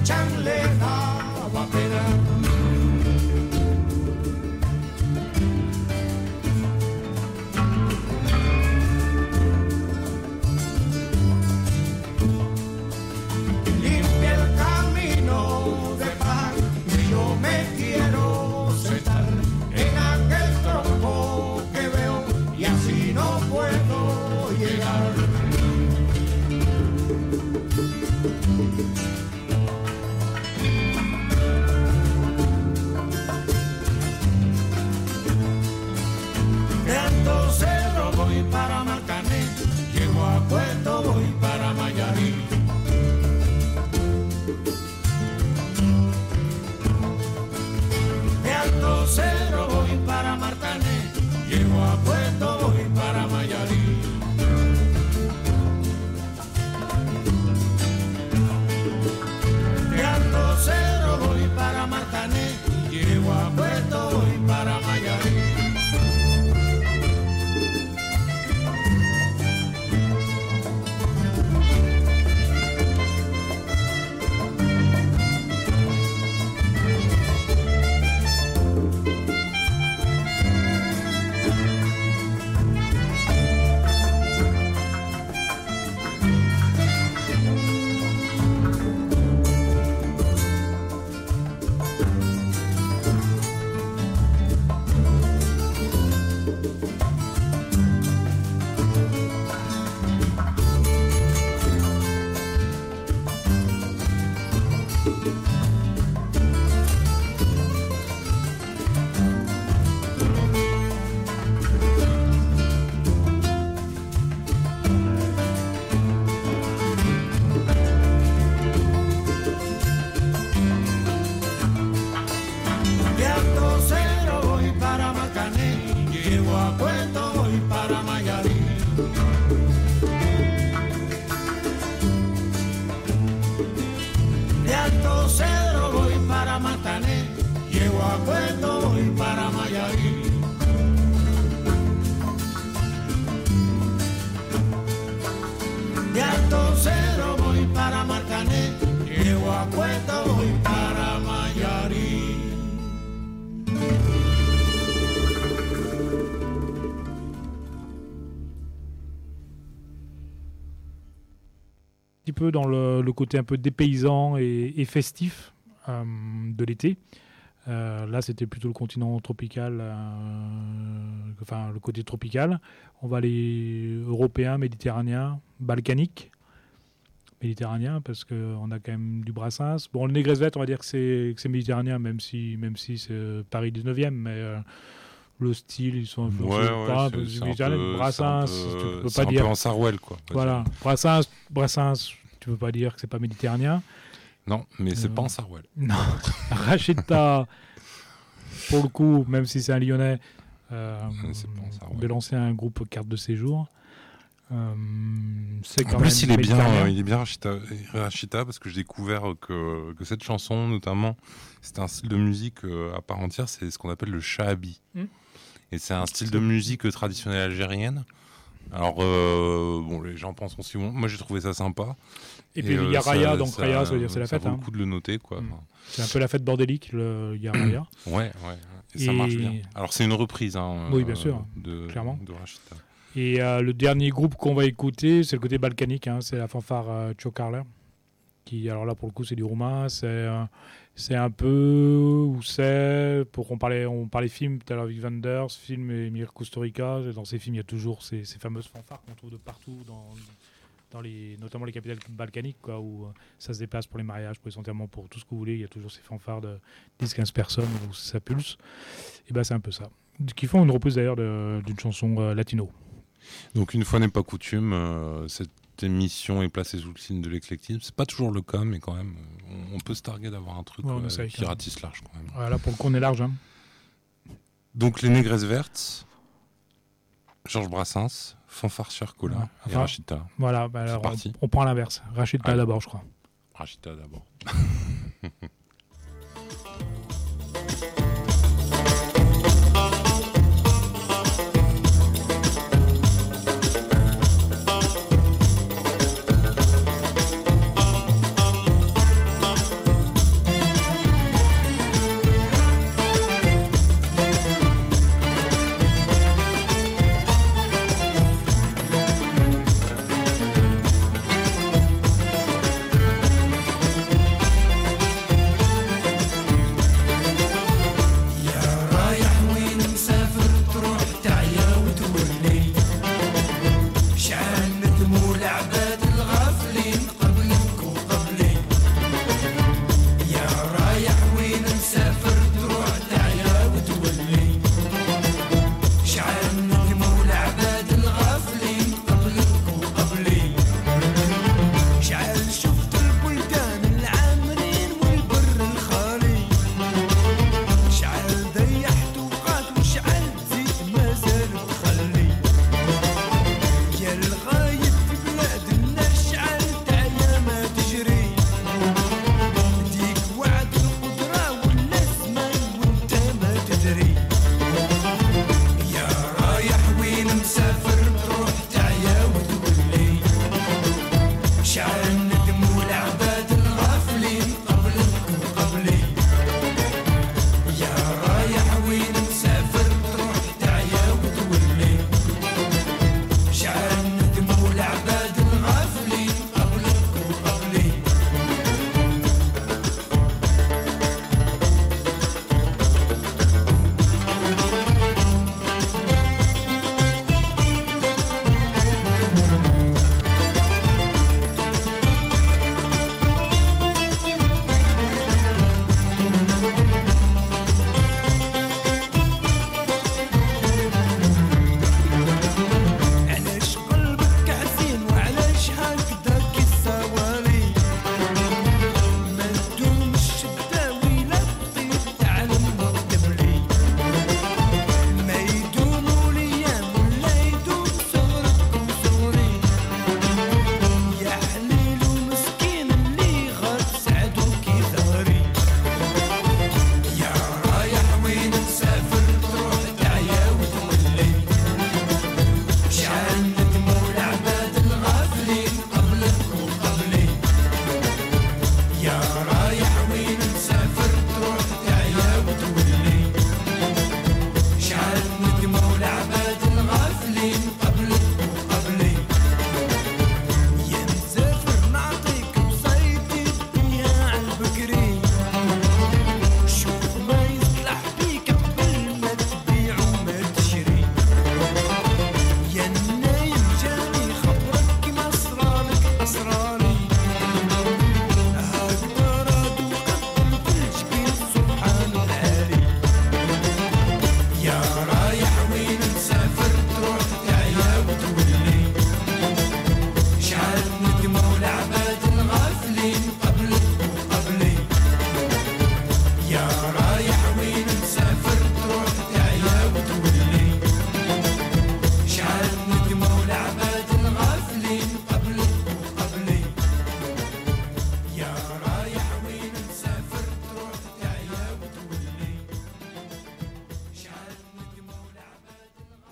E: chanlena guapera. Limpia el camino de paz y yo me quiero sentar en aquel tronco que veo y así no puedo llegar. De Alto Cerro voy para Marcané, llego a Puerto voy para Mayarí. De Alto Cerro voy para Marcané, llego a Puerto voy para Mayarí. De Alto Cerro voy para Marcané, llego a Puerto voy para Mayarí. De Alto Cerro voy para Marcané, llego a Puerto voy para Mayarí. De Alto Cerro voy para Marcané, llego a Puerto voy para Mayarí. De Alto Cerro voy para Marcané, llego a Puerto voy para Mayarí.
D: Un petit peu dans le, le côté un peu dépaysant et, et festif euh, de l'été. Euh, là, c'était plutôt le continent tropical, euh, enfin le côté tropical. On va aller européen, méditerranéen, balkanique, méditerranéen, parce qu'on a quand même du Brassens. Bon, le Négresse-Verte, on va dire que c'est, que c'est méditerranéen, même si, même si c'est Paris dix-neuvième, mais euh, le style, ils sont influencés
A: Ouais, ouais,
D: pas, un
A: c'est-
D: peu
A: c'est
D: du
A: un
D: Méditerranée.
A: peu-
D: Brassens,
A: c'est un peu-
D: tu peux
A: c'est
D: pas
A: un
D: dire.
A: peu en Sarwell, quoi, on va
D: Voilà, Brassens, Brassens, tu peux pas dire que c'est pas méditerranéen.
A: Non, mais c'est
D: Euh,
A: pas en Sarwell.
D: Non, Rachita, pour le coup, même si c'est un Lyonnais, euh, de lancer un groupe carte de séjour. Euh, c'est quand
A: En plus,
D: même
A: il est bien,
D: méditerranéen.
A: euh, il est bien Rachita, Rachita, parce que j'ai découvert que, que cette chanson, notamment, c'est un style de musique euh, à part entière, c'est ce qu'on appelle le shahabi.
D: Mm.
A: Et c'est un style de musique traditionnelle algérienne. Alors, euh, bon, les gens pensent aussi, bon, moi j'ai trouvé ça sympa.
D: Et puis, il y a
A: ça-
D: Raya, donc
A: ça-
D: Raya, ça veut dire c'est la
A: ça
D: fête,
A: vaut
D: hein.
A: le coup de le noter, quoi.
D: Mm.
A: Enfin,
D: C'est un peu la fête bordélique, le Yaraya.
A: Ouais, ouais, et ça marche bien. Alors, c'est une reprise, hein,
D: Oui, bien
A: euh,
D: sûr,
A: de,
D: clairement.
A: de Rachita.
D: Et euh, le dernier groupe qu'on va écouter, c'est le côté balkanique, hein, c'est la fanfare euh, Chokarler, qui, alors là, pour le coup, c'est du roumain, c'est, euh, c'est un peu où c'est, pour on parlait, on parlait film tout à l'heure avec Wenders, film et Mir Kusturica, dans ces films, il y a toujours ces, ces fameuses fanfares qu'on trouve de partout, dans, dans les, notamment les capitales balkaniques, quoi, où euh, ça se déplace pour les mariages, pour les enterrements, pour tout ce que vous voulez, il y a toujours ces fanfares de dix à quinze personnes où ça pulse, et ben c'est un peu ça. Qui font une reprise d'ailleurs de- d'une chanson euh, latino.
A: Donc une fois n'est pas coutume, euh, cette émission est placée sous le signe de l'éclectisme. C'est pas toujours le cas, mais quand même, on, on peut se targuer d'avoir un truc
D: Ouais, on
A: euh,
D: essaye,
A: qui
D: quand même.
A: ratisse large quand même.
D: Voilà, pour le coup, on est large. Hein.
A: Donc les Négresses Vertes, Georges Brassens, Fanfare Chercola
D: Ouais.
A: et
D: Enfin,
A: Rachita.
D: Voilà, bah
A: C'est
D: alors,
A: parti.
D: on, on prend l'inverse. Rachita
A: Allez.
D: d'abord, je crois.
A: Rachita d'abord.
B: Thank
E: شعل ندم والعباد الغافلين قبلك وقبلي يا رايح وين مسافر تروح تعيا وتولي شعل ندم والعباد الغافلين قبلك وقبلي علاش قلبك حزين وعلاش هكداك السوالي ما تدومش الداوي لا تطيب تعلم وتبلي ما يدوموا الايام ولا يدوم صغرك وصغري يا حليل ومسكين اللي غاب سعدوك ظهري يا رايح وين مسافر تروح تعيا وتولي شعل ندم والعباد الغافلين قبلك وقبلي يا رايح وين مسافر تروح تعيا وتولي شعل ندم والعباد الغافلين قبلك وقبلي يا مسافر نعطيك وصيتي الدنيا عالبكري شوف ما يصلح بيك قبل ما تبيع وما تشري يا النايم جاني خبرك كيما اسرارك اسراري هكذا راد وقدم في الجبين سبحان العالي يا رايح وين مسافر تروح تعيا وتولي شعل ندم والعباد الغافلين قبلك وقبلي يا رايح وين مسافر تروح تعيا وتولي شعل ندم والعباد الغافلين قبلك وقبلي يا رايح وين مسافر تروح تعيا وتولي شعل ندم والعباد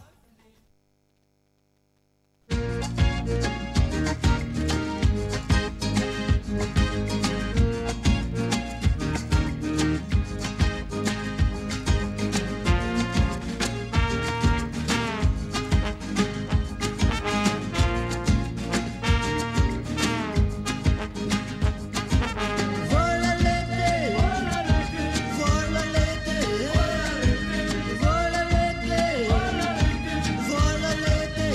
J: Voilà l'été, voilà l'été, voilà l'été, voilà l'été, voilà l'été.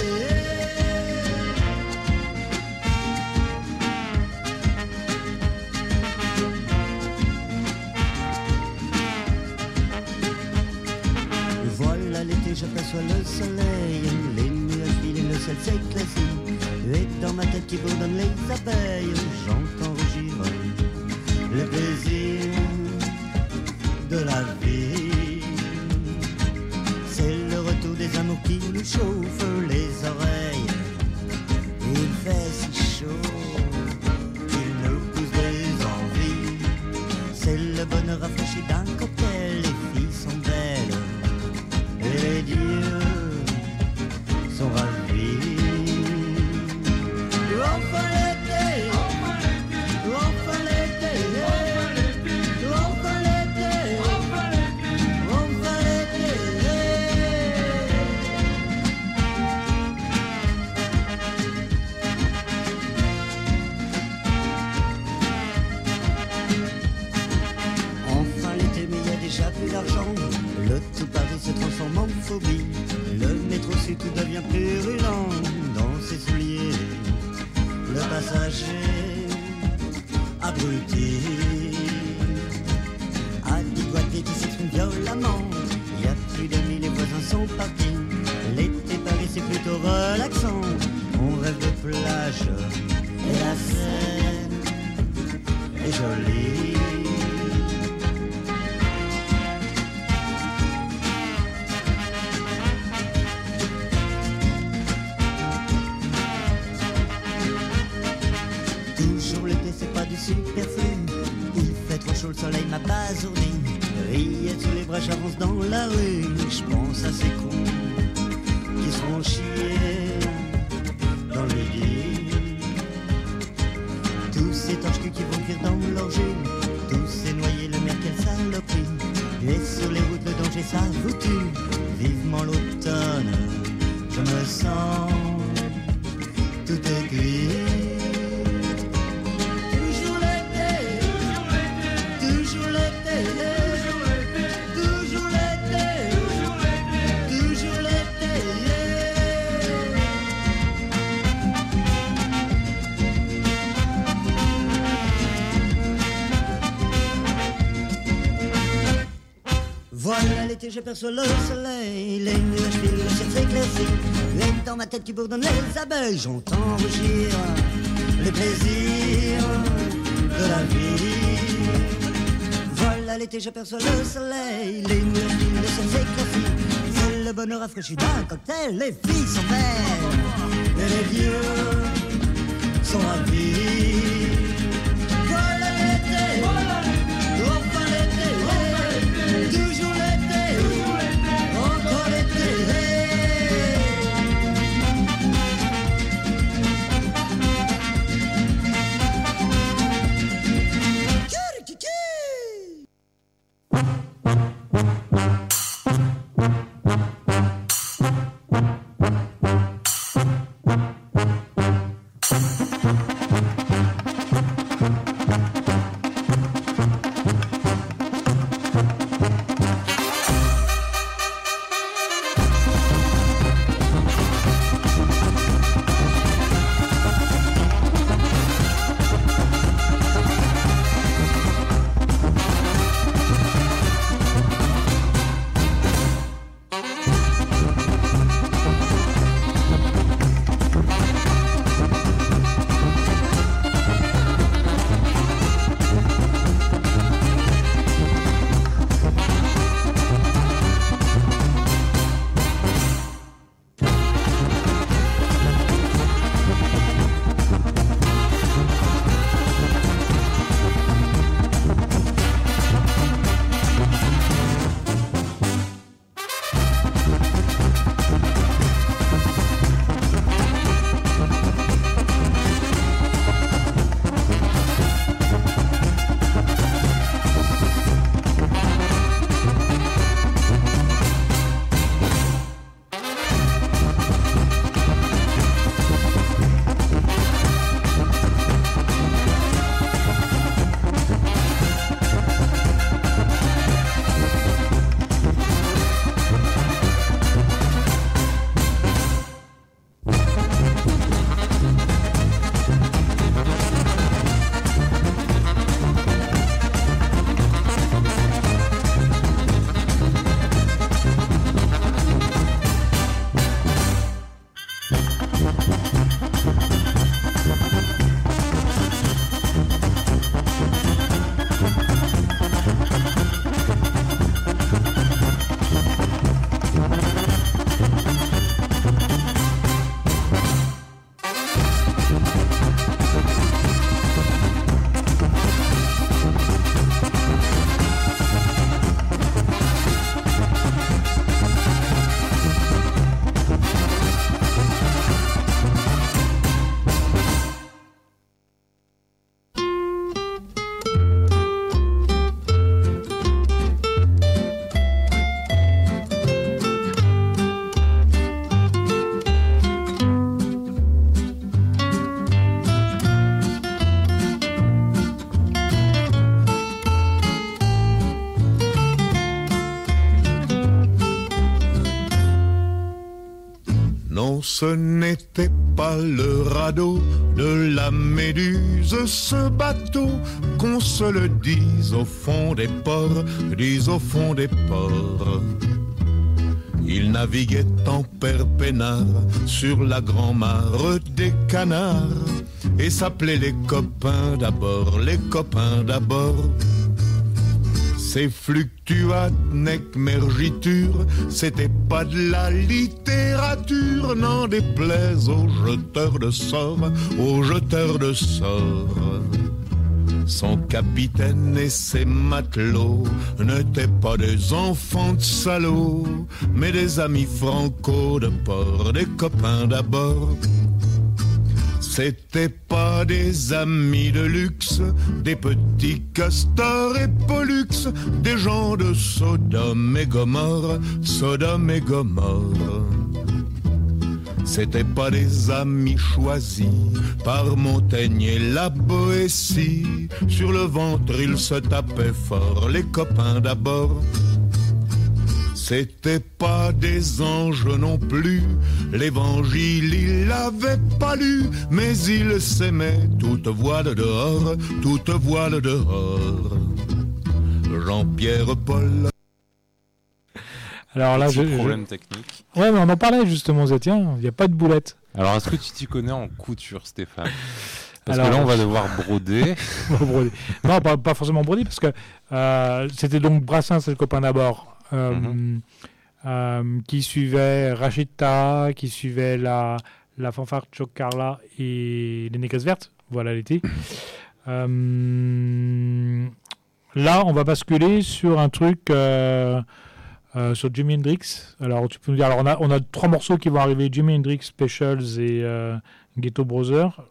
J: Voilà l'été, j'aperçois le soleil, les nuages filent et le ciel s'éclaircit. Et dans ma tête qui bourdonne les abeilles, j'entends rugir le plaisir de la vie. C'est le retour des amours qui nous chauffent les oreilles. Il fait si chaud qu'il nous pousse des envies. C'est le bonheur rafraîchi d'un cocktail. Les filles sont belles et les dieux sont ravis. Enfin l'été, enfin l'été, enfin l'été, enfin l'été, enfin l'été. Enfin l'été, mais il y a déjà plus d'argent. Le tout Paris se transforme en phobie. Le métro sud tout devient purulent dans ses souliers. Le passager abruti a des doigtés qui s'expriment violemment. Il y a plus d'amis, les voisins sont partis. L'été Paris c'est plutôt relaxant. On rêve de plage et la Seine est jolie. superflu. Il fait trop chaud, le soleil m'a basourdi. Rillettes sous les bras, j'avance dans la rue. Je pense à ces cons qui seront chiés dans le lit.
M: tous ces torches-culs qui vont cuire dans l'orgie, tous ces noyés, le mer, quelle saloperie. Et sur les routes, le danger, ça vous tue. Vivement l'automne, je me sens tout cuit. Toujours l'été, toujours l'été, toujours l'été, toujours l'été. Voilà l'été, j'aperçois le soleil, les nuages filent, le ciel s'éclaircit, et dans ma tête qui bourdonne les abeilles, j'entends rougir les plaisirs de la vie. Voilà l'été, j'aperçois le soleil, les nuages filent, le ciel s'éclaircit, c'est le bonheur rafraîchi d'un cocktail, les filles sont belles, et les vieux sont ravis. Voilà l'été, enfin l'été, toujours l'été, encore l'été.
N: Non, ce n'était pas le radeau de la Méduse, ce bateau, qu'on se le dise au fond des ports, dise au fond des ports. Il naviguait en père peinard sur la grand-mare des canards et s'appelait les copains d'abord, les copains d'abord. Ces fluctuates nec mergiture, c'était pas de la littérature, n'en déplaise aux jeteurs de sorts, aux jeteurs de sorts. Son capitaine et ses matelots n'étaient pas des enfants de salauds, mais des amis franco de port, des copains d'abord. C'était pas des amis de luxe, des petits castors et pollux, des gens de Sodome et Gomorre, Sodome et Gomorre. C'était pas des amis choisis par Montaigne et la Boétie. Sur le ventre ils se tapaient fort, les copains d'abord. C'était pas des anges non plus, l'évangile il l'avait pas lu, mais ils s'aimaient, toute voile dehors, toute voile dehors. Jean-Pierre Paul.
D: Alors là,
A: Petit
D: je,
A: problème
D: je...
A: technique.
D: Ouais, mais on en parlait justement, on tiens, il n'y a pas de boulette.
A: Alors, est-ce que tu t'y connais en couture, Stéphane? Parce
D: Alors,
A: que là, on va devoir broder.
D: broder. Non, pas, pas forcément broder, parce que euh, c'était donc Brassens, c'est le copain d'abord, euh, mm-hmm. euh, qui suivait Rachita, qui suivait la, la fanfare Chocarla et les Négresses Vertes. Voilà l'été. euh, là, on va basculer sur un truc... Euh, Euh, sur Jimi Hendrix. Alors tu peux nous dire, alors on a on a trois morceaux qui vont arriver, Jimi Hendrix Specials et euh, Ghetto Brothers.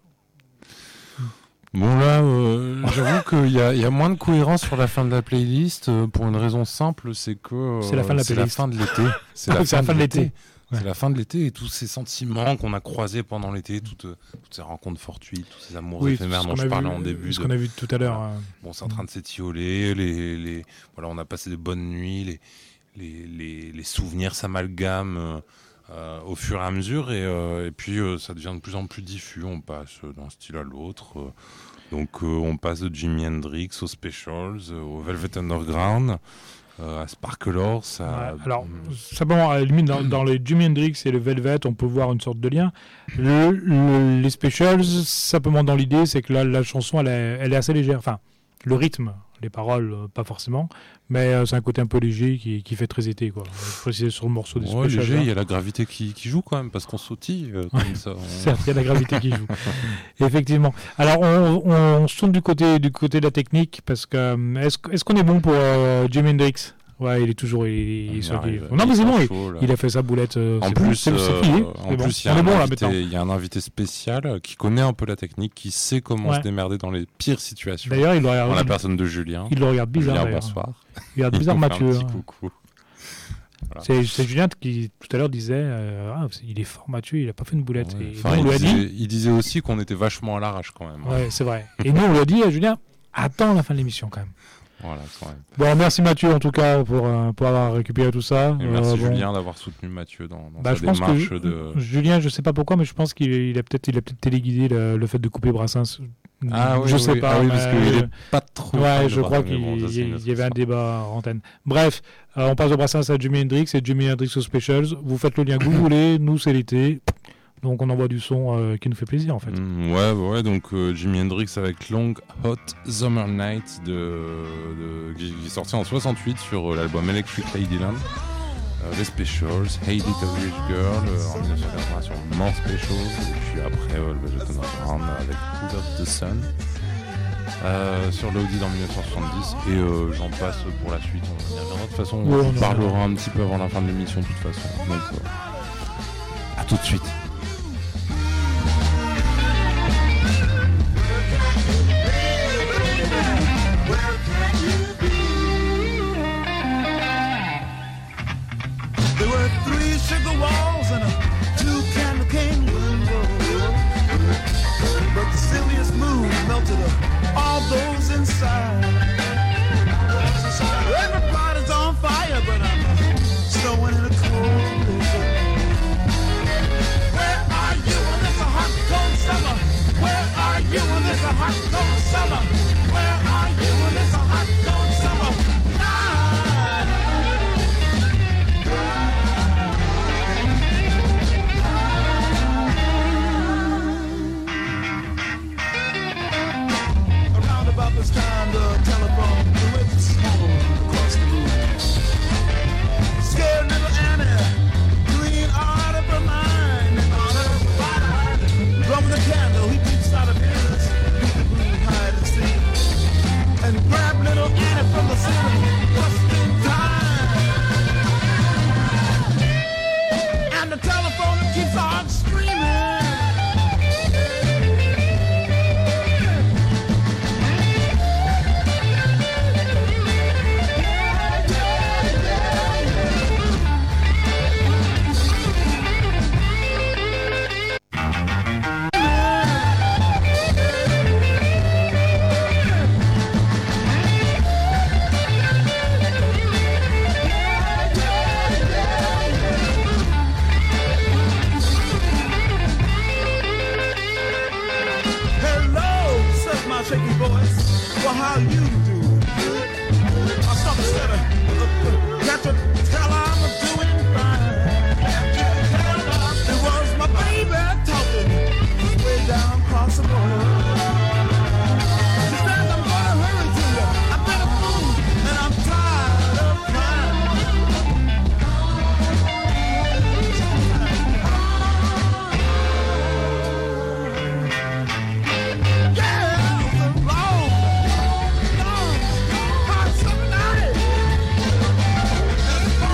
A: Bon là, euh, j'avoue qu'il y a, il y a moins de cohérence sur la fin de la playlist euh, pour une raison simple, c'est que euh,
D: c'est la fin de la
A: c'est
D: playlist.
A: la fin de l'été. C'est la,
D: c'est la fin de l'été.
A: Ouais. C'est la fin de l'été et tous ces sentiments qu'on a croisés pendant l'été, toutes, toutes ces rencontres fortuites, tous ces amours
D: oui,
A: éphémères dont je
D: vu,
A: parlais en début.
D: Ce
A: de...
D: qu'on a vu tout à l'heure.
A: Voilà.
D: Euh...
A: Bon, c'est en train de s'étioler. Les, les, voilà, on a passé de bonnes nuits. Les, les, les, les souvenirs s'amalgament euh, au fur et à mesure et, euh, et puis euh, ça devient de plus en plus diffus. On passe d'un style à l'autre. Euh, donc euh, on passe de Jimi Hendrix aux Specials, euh, au Velvet Underground. Euh, à Sparklers, ça...
D: ouais, alors, ça, bon, à la limite, dans, dans les Jimi Hendrix et le Velvet, on peut voir une sorte de lien. Le, le, les Specials, simplement dans l'idée, c'est que là, la chanson, elle est, elle est assez légère. Enfin, le rythme, les paroles, euh, pas forcément, mais euh, c'est un côté un peu léger qui, qui fait très été, quoi. Je précise sur le morceau des
A: ouais,
D: Specials.
A: Léger, il
D: hein.
A: y a la gravité qui, qui joue quand même, parce qu'on sautille euh, comme ça. On...
D: Certes, il y a la gravité qui joue. Effectivement. Alors, on, on, on se tourne du côté, du côté de la technique, parce que euh, est-ce, est-ce qu'on est bon pour euh, Jimi Hendrix? Ouais, il est toujours. Il, il, il
A: arrive,
D: non, mais c'est bon,
A: chaud,
D: il, il a fait sa boulette. Euh,
A: en
D: c'est
A: plus,
D: bon, c'est, c'est plié,
A: euh, en
D: c'est
A: plus,
D: bon.
A: il y,
D: bon,
A: invité, il y a un invité spécial qui connaît un peu la technique, qui sait comment
D: ouais.
A: se démerder dans les pires situations.
D: D'ailleurs, il le regarde.
A: Dans la personne de Julien.
D: Il le regarde bizarre.
A: Julien,
D: d'ailleurs.
A: bonsoir.
D: Il regarde bizarre Mathieu.
A: Un petit
D: hein.
A: coucou. Voilà.
D: C'est, c'est Julien qui tout à l'heure disait euh, ah, il est fort Mathieu, il a pas fait une boulette.
A: Ouais.
D: Et
A: Enfin,
D: nous, on
A: il,
D: lui a
A: disait,
D: dit...
A: il disait aussi qu'on était vachement à l'arrache quand même.
D: Ouais, c'est vrai. Et nous, on lui a dit à Julien attends la fin de l'émission quand même.
A: Voilà, quand même.
D: Bon, merci Mathieu en tout cas pour, euh, pour avoir récupéré tout ça.
A: Et merci
D: euh,
A: Julien
D: bon.
A: d'avoir soutenu Mathieu dans, dans
D: bah,
A: sa
D: je pense
A: démarche
D: que
A: de...
D: Julien, je sais pas pourquoi, mais je pense qu'il il a peut-être il a peut-être téléguidé le, le fait de couper Brassens.
A: Ah oui,
D: je
A: oui,
D: sais
A: oui.
D: pas.
A: Ah oui,
D: mais...
A: parce qu'il est pas trop.
D: Ouais, je crois
A: Brassens,
D: qu'il
A: bon, ça,
D: y, il y avait un débat en antenne. Bref, euh, on passe de Brassens à Jimi Hendrix et Jimi Hendrix aux Specials. Vous faites le lien que vous voulez. Nous, c'est l'été. Donc on envoie du son euh, qui nous fait plaisir en fait.
A: Mmh, ouais, ouais, donc euh, Jimi Hendrix avec Long Hot Summer Night de, de, qui, qui est sorti en soixante-huit sur euh, l'album Electric Ladyland. Euh, les Specials, Hey Little Rich Girl euh, en dix-neuf cent quatre-vingts sur More Specials, et puis après euh, le Velvet Underground avec Hood of the Sun euh, sur l'Audi en dix-neuf cent soixante-dix et euh, j'en passe pour la suite. On y reviendra de toute façon, on
D: ouais,
A: en
D: on
A: parlera un petit peu avant la fin de l'émission de toute façon. Donc euh, à tout de suite.
E: There were three sugar walls and a two candle cane window. But the silliest mood melted all those inside. Everybody's on fire, but I'm snowing in a cold blizzard. Where are you when it's a hot, cold summer? Where are you when it's a hot, cold summer? Where are you when it's a hot, cold summer? About this time, the telephone blew its home across the room. Scared little Annie, clean out of her mind, out of her mind. Blowing the candle, he peeps out of his, he hide and seek, and grabbed little Annie from the ceiling, just in time. And the telephone keeps on screaming.
O: voice. Well, how you do? Or something said, uh, got to tell her I'm doing fine. It was my baby talking way down across the border. She says I'm gonna hurry to you. I've been a fool and I'm tired of crying. Yeah, it's a long, long, hot summer night.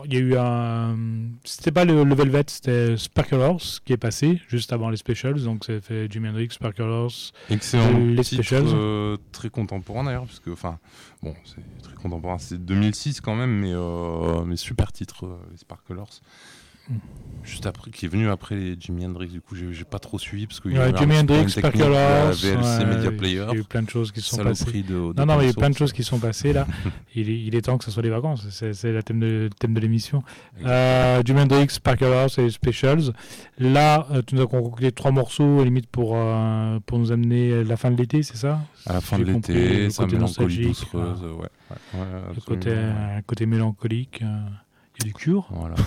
D: il y a eu un. C'était pas le, le Velvet, c'était Sparkle Horse qui est passé juste avant les Specials. Donc, ça fait Jimi Hendrix, Sparkle Horse,
A: Excellent
D: les
A: titre,
D: Specials.
A: euh, très contemporain d'ailleurs, parce que, enfin, bon, c'est très contemporain, c'est deux mille six quand même, mais, euh, mais super titre, euh, les Sparkle Horse.
D: Mm.
A: Juste après, qui est venu après les Jimi Hendrix, du coup, j'ai, j'ai pas trop suivi, parce que
D: Ouais, Jimi Hendrix, Sparkle Horse,
A: V L C
D: ouais,
A: Media Player.
D: il y a eu plein de choses qui se sont
A: Saloperie
D: passées.
A: de- de
D: non, non, mais il y a eu
A: Tom
D: plein de
A: Sauce.
D: choses qui sont passées là. il, est, il est temps que ce soit les vacances, c'est, c'est le thème de, thème de l'émission. Euh, Jimi Hendrix, Sparkle Horse et les Specials. Là, euh, tu nous as concocté trois morceaux, à la limite, pour, euh, pour nous amener à la fin de l'été, c'est ça?
A: À la fin
D: J'ai
A: de
D: compris,
A: l'été,
D: le
A: sa
D: côté
A: mélancolie
D: nostalgique,
A: doucereuse,
D: euh,
A: ouais. ouais, ouais,
D: le côté,
A: absolument, ouais.
D: un côté mélancolique. euh, Il y a du cure.
A: Voilà.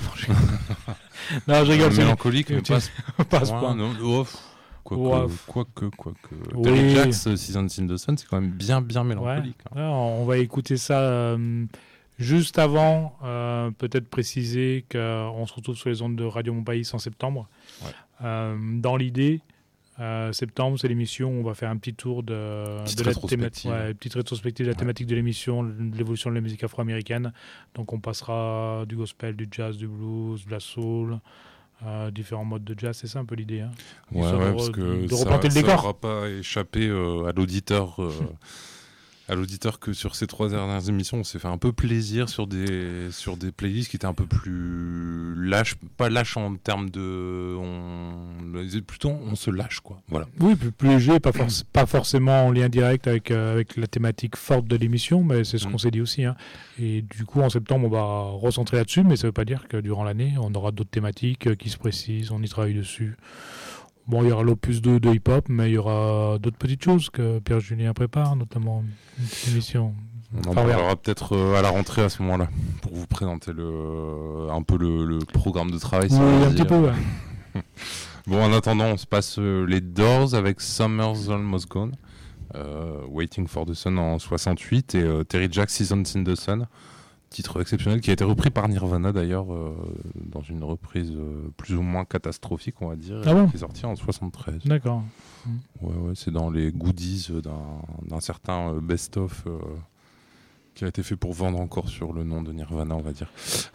D: non, je rigole. c'est-
A: Mélancolique, mais
D: tu-
A: pas, à ce-
D: pas à ce
A: ouais,
D: point.
A: non, oh, Quoique,
D: Ouais.
A: quoique, quoique.
D: Oui.
A: Terry Jacks, Seasons in the Sun, c'est quand même bien, bien mélancolique. hein.
D: Ouais, on va écouter ça euh, juste avant. euh, peut-être préciser qu'on se retrouve sur les ondes de Radio Montpaïs en septembre.
A: Ouais.
D: Euh, dans l'idée, euh, septembre, c'est l'émission où on va faire un petit tour de,
A: Petite
D: de la
A: rétrospective.
D: thématique, ouais, petite rétrospective de la
A: Ouais.
D: thématique de l'émission, de l'évolution de la musique afro-américaine. Donc on passera du gospel, du jazz, du blues, de la soul. Euh, différents modes de jazz, c'est ça un peu l'idée. Hein.
A: Ouais,
D: Histoire
A: ouais,
D: de,
A: parce
D: re-
A: que
D: de
A: ça,
D: replanter le
A: ça
D: décor.
A: aura pas échappé euh, à l'auditeur. euh, à l'auditeur que sur ces trois dernières émissions, on s'est fait un peu plaisir sur des sur des playlists qui étaient un peu plus lâches, pas lâches en termes de, on, plutôt on se lâche quoi. Voilà.
D: Oui, plus, plus léger, pas, forc- pas forcément en lien direct avec, euh, avec la thématique forte de l'émission, mais c'est ce
A: Mm.
D: qu'on s'est dit aussi. Hein. Et du coup, en septembre, on va recentrer là-dessus, mais ça ne veut pas dire que durant l'année, on aura d'autres thématiques euh, qui se précisent, on y travaille dessus. Bon, il y aura l'opus deux de hip-hop, mais il y aura d'autres petites choses que Pierre-Julien prépare, notamment une petite émission.
A: On en
D: Enfin, voilà.
A: parlera peut-être euh, à la rentrée à ce moment-là pour vous présenter le un peu le, le programme de travail. si
D: Oui,
A: on veut
D: un petit
A: dire.
D: peu, ouais.
A: Bon, en attendant, on se passe euh, les Doors avec Summer's Almost Gone, euh, Waiting for the Sun en soixante-huit et euh, Terry Jacks Seasons in the Sun, titre exceptionnel qui a été repris par Nirvana d'ailleurs euh, dans une reprise euh, plus ou moins catastrophique, on va dire,
D: Ah bon
A: qui est sortie en soixante-treize.
D: D'accord.
A: Ouais, ouais, c'est dans les goodies euh, d'un, d'un certain euh, best-of euh, qui a été fait pour vendre encore sur le nom de Nirvana, on va dire.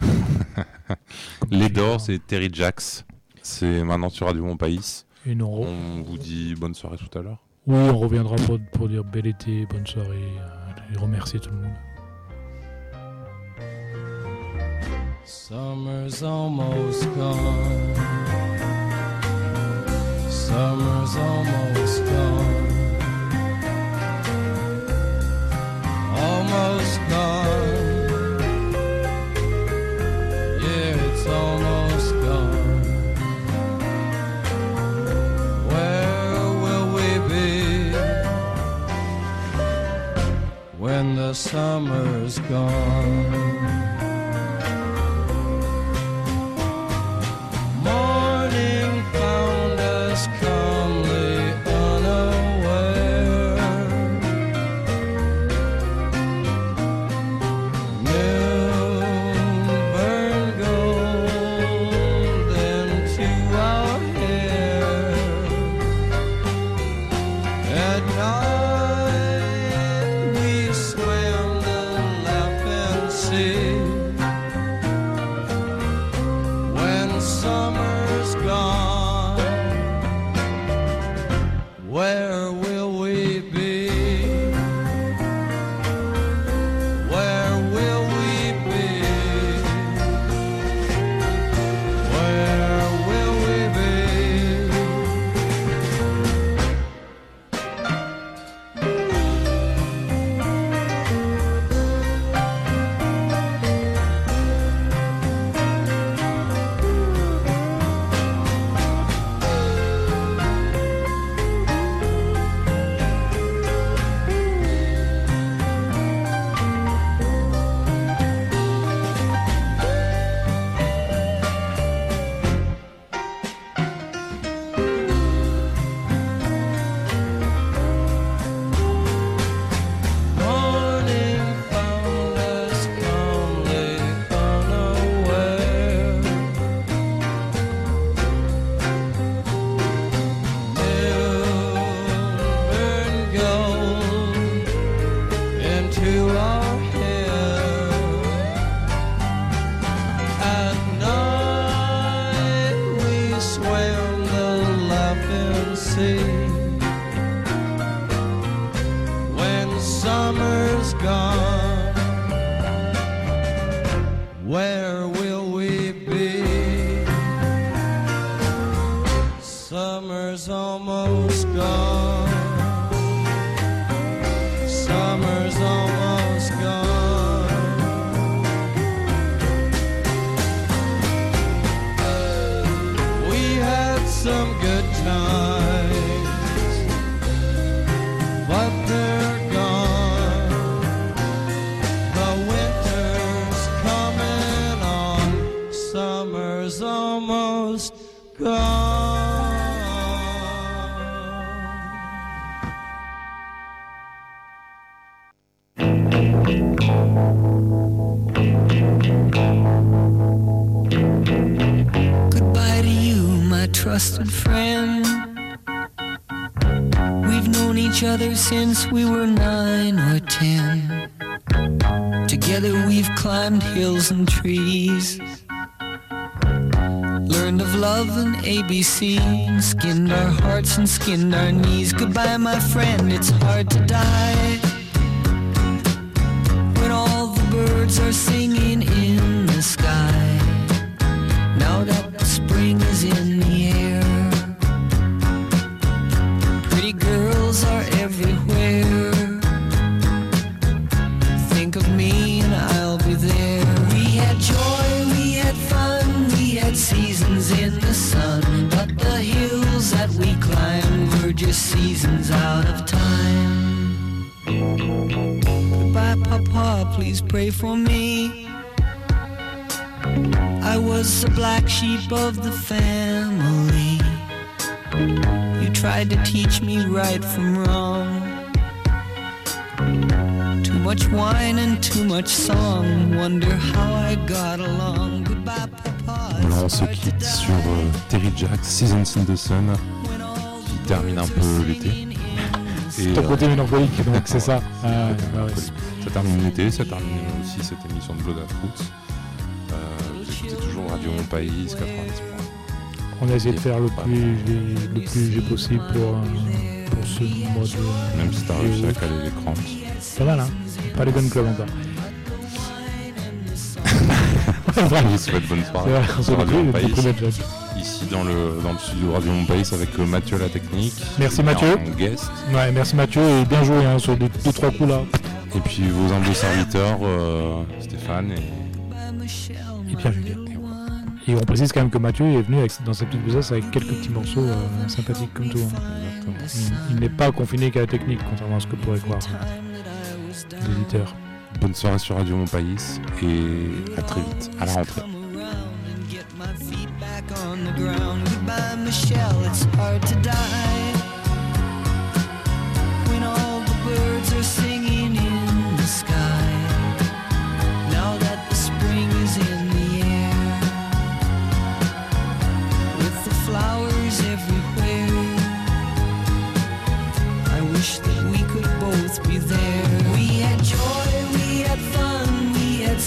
A: Les Doors, c'est Terry Jacks. C'est maintenant sur Radio Montpaïs.
D: Et nous, on...
A: On vous dit bonne soirée tout à l'heure.
D: Oui, on reviendra pour, pour dire bel été, bonne soirée, euh, et remercier tout le monde.
F: Summer's almost gone. Summer's almost gone. Almost gone. Yeah, it's almost gone. Where will we be when the summer's gone? Morning found us calmly unaware. Noon burned gold into our hair. At night we swam the laughing sea. When summer's gone, where will we be? Where will we be? Where will we be?
J: see. When summer's gone, where will we be? Summer's almost gone. Summer's almost gone. We had some good times, but they're gone. The winter's coming on. Summer's almost gone.
P: Goodbye to you, my trusted friend. We've known each other since we were nine or ten. Together we've climbed hills and trees, learned of love and A B C, skinned our hearts and skinned our knees. Goodbye, my friend, it's hard to die when all the birds are singing in the sky. Now that the spring is in the air, pretty girls are everywhere. Think of me and I'll be there. We had joy, we had fun, we had seasons in the sun, but the hills that we climbed were just seasons out of time. Goodbye, Papa, please pray for me. I was the black sheep of the family. You tried to teach me right from wrong. Too much wine and too much song. Wonder how I got along. Goodbye, Papa.
A: Voilà, on se quitte sur euh, Terry Jacks, Seasons in the Sun, qui termine un peu l'été.
D: C'est ton côté mélancolique, donc c'est ça. Ah,
A: euh,
D: ouais, ouais.
A: Ça termine l'été, ça termine aussi cette émission de Blood at Roots. Euh, vous écoutez toujours Radio Mon Pays, quatre-vingt-dix points.
D: On a essayé de faire le plus, le plus léger possible pour, euh, pour ce mois de...
A: Même si t'as réussi à caler les cramps.
D: Pas mal, hein. Pas les Gun Club encore.
A: Je vous souhaite bonne soirée
D: Ouais,
A: sur Radio Mon Pays.
D: Job.
A: Ici dans le, dans le studio Radio Mon Pays avec euh, Mathieu à la technique.
D: Merci Mathieu.
A: En guest.
D: Ouais, merci Mathieu et bien joué hein, sur deux, deux trois coups là.
A: Et puis vos humbles serviteurs, euh, Stéphane et...
D: et Pierre Julien. Et on précise quand même que Mathieu est venu avec, dans sa petite besace avec quelques petits morceaux euh, sympathiques comme tout. Hein. Il, il n'est pas confiné qu'à la technique, contrairement à ce que pourraient croire euh, les éditeurs.
A: Bonne soirée sur Radio Mon Pays et à très vite, à la rentrée.
P: Flowers everywhere.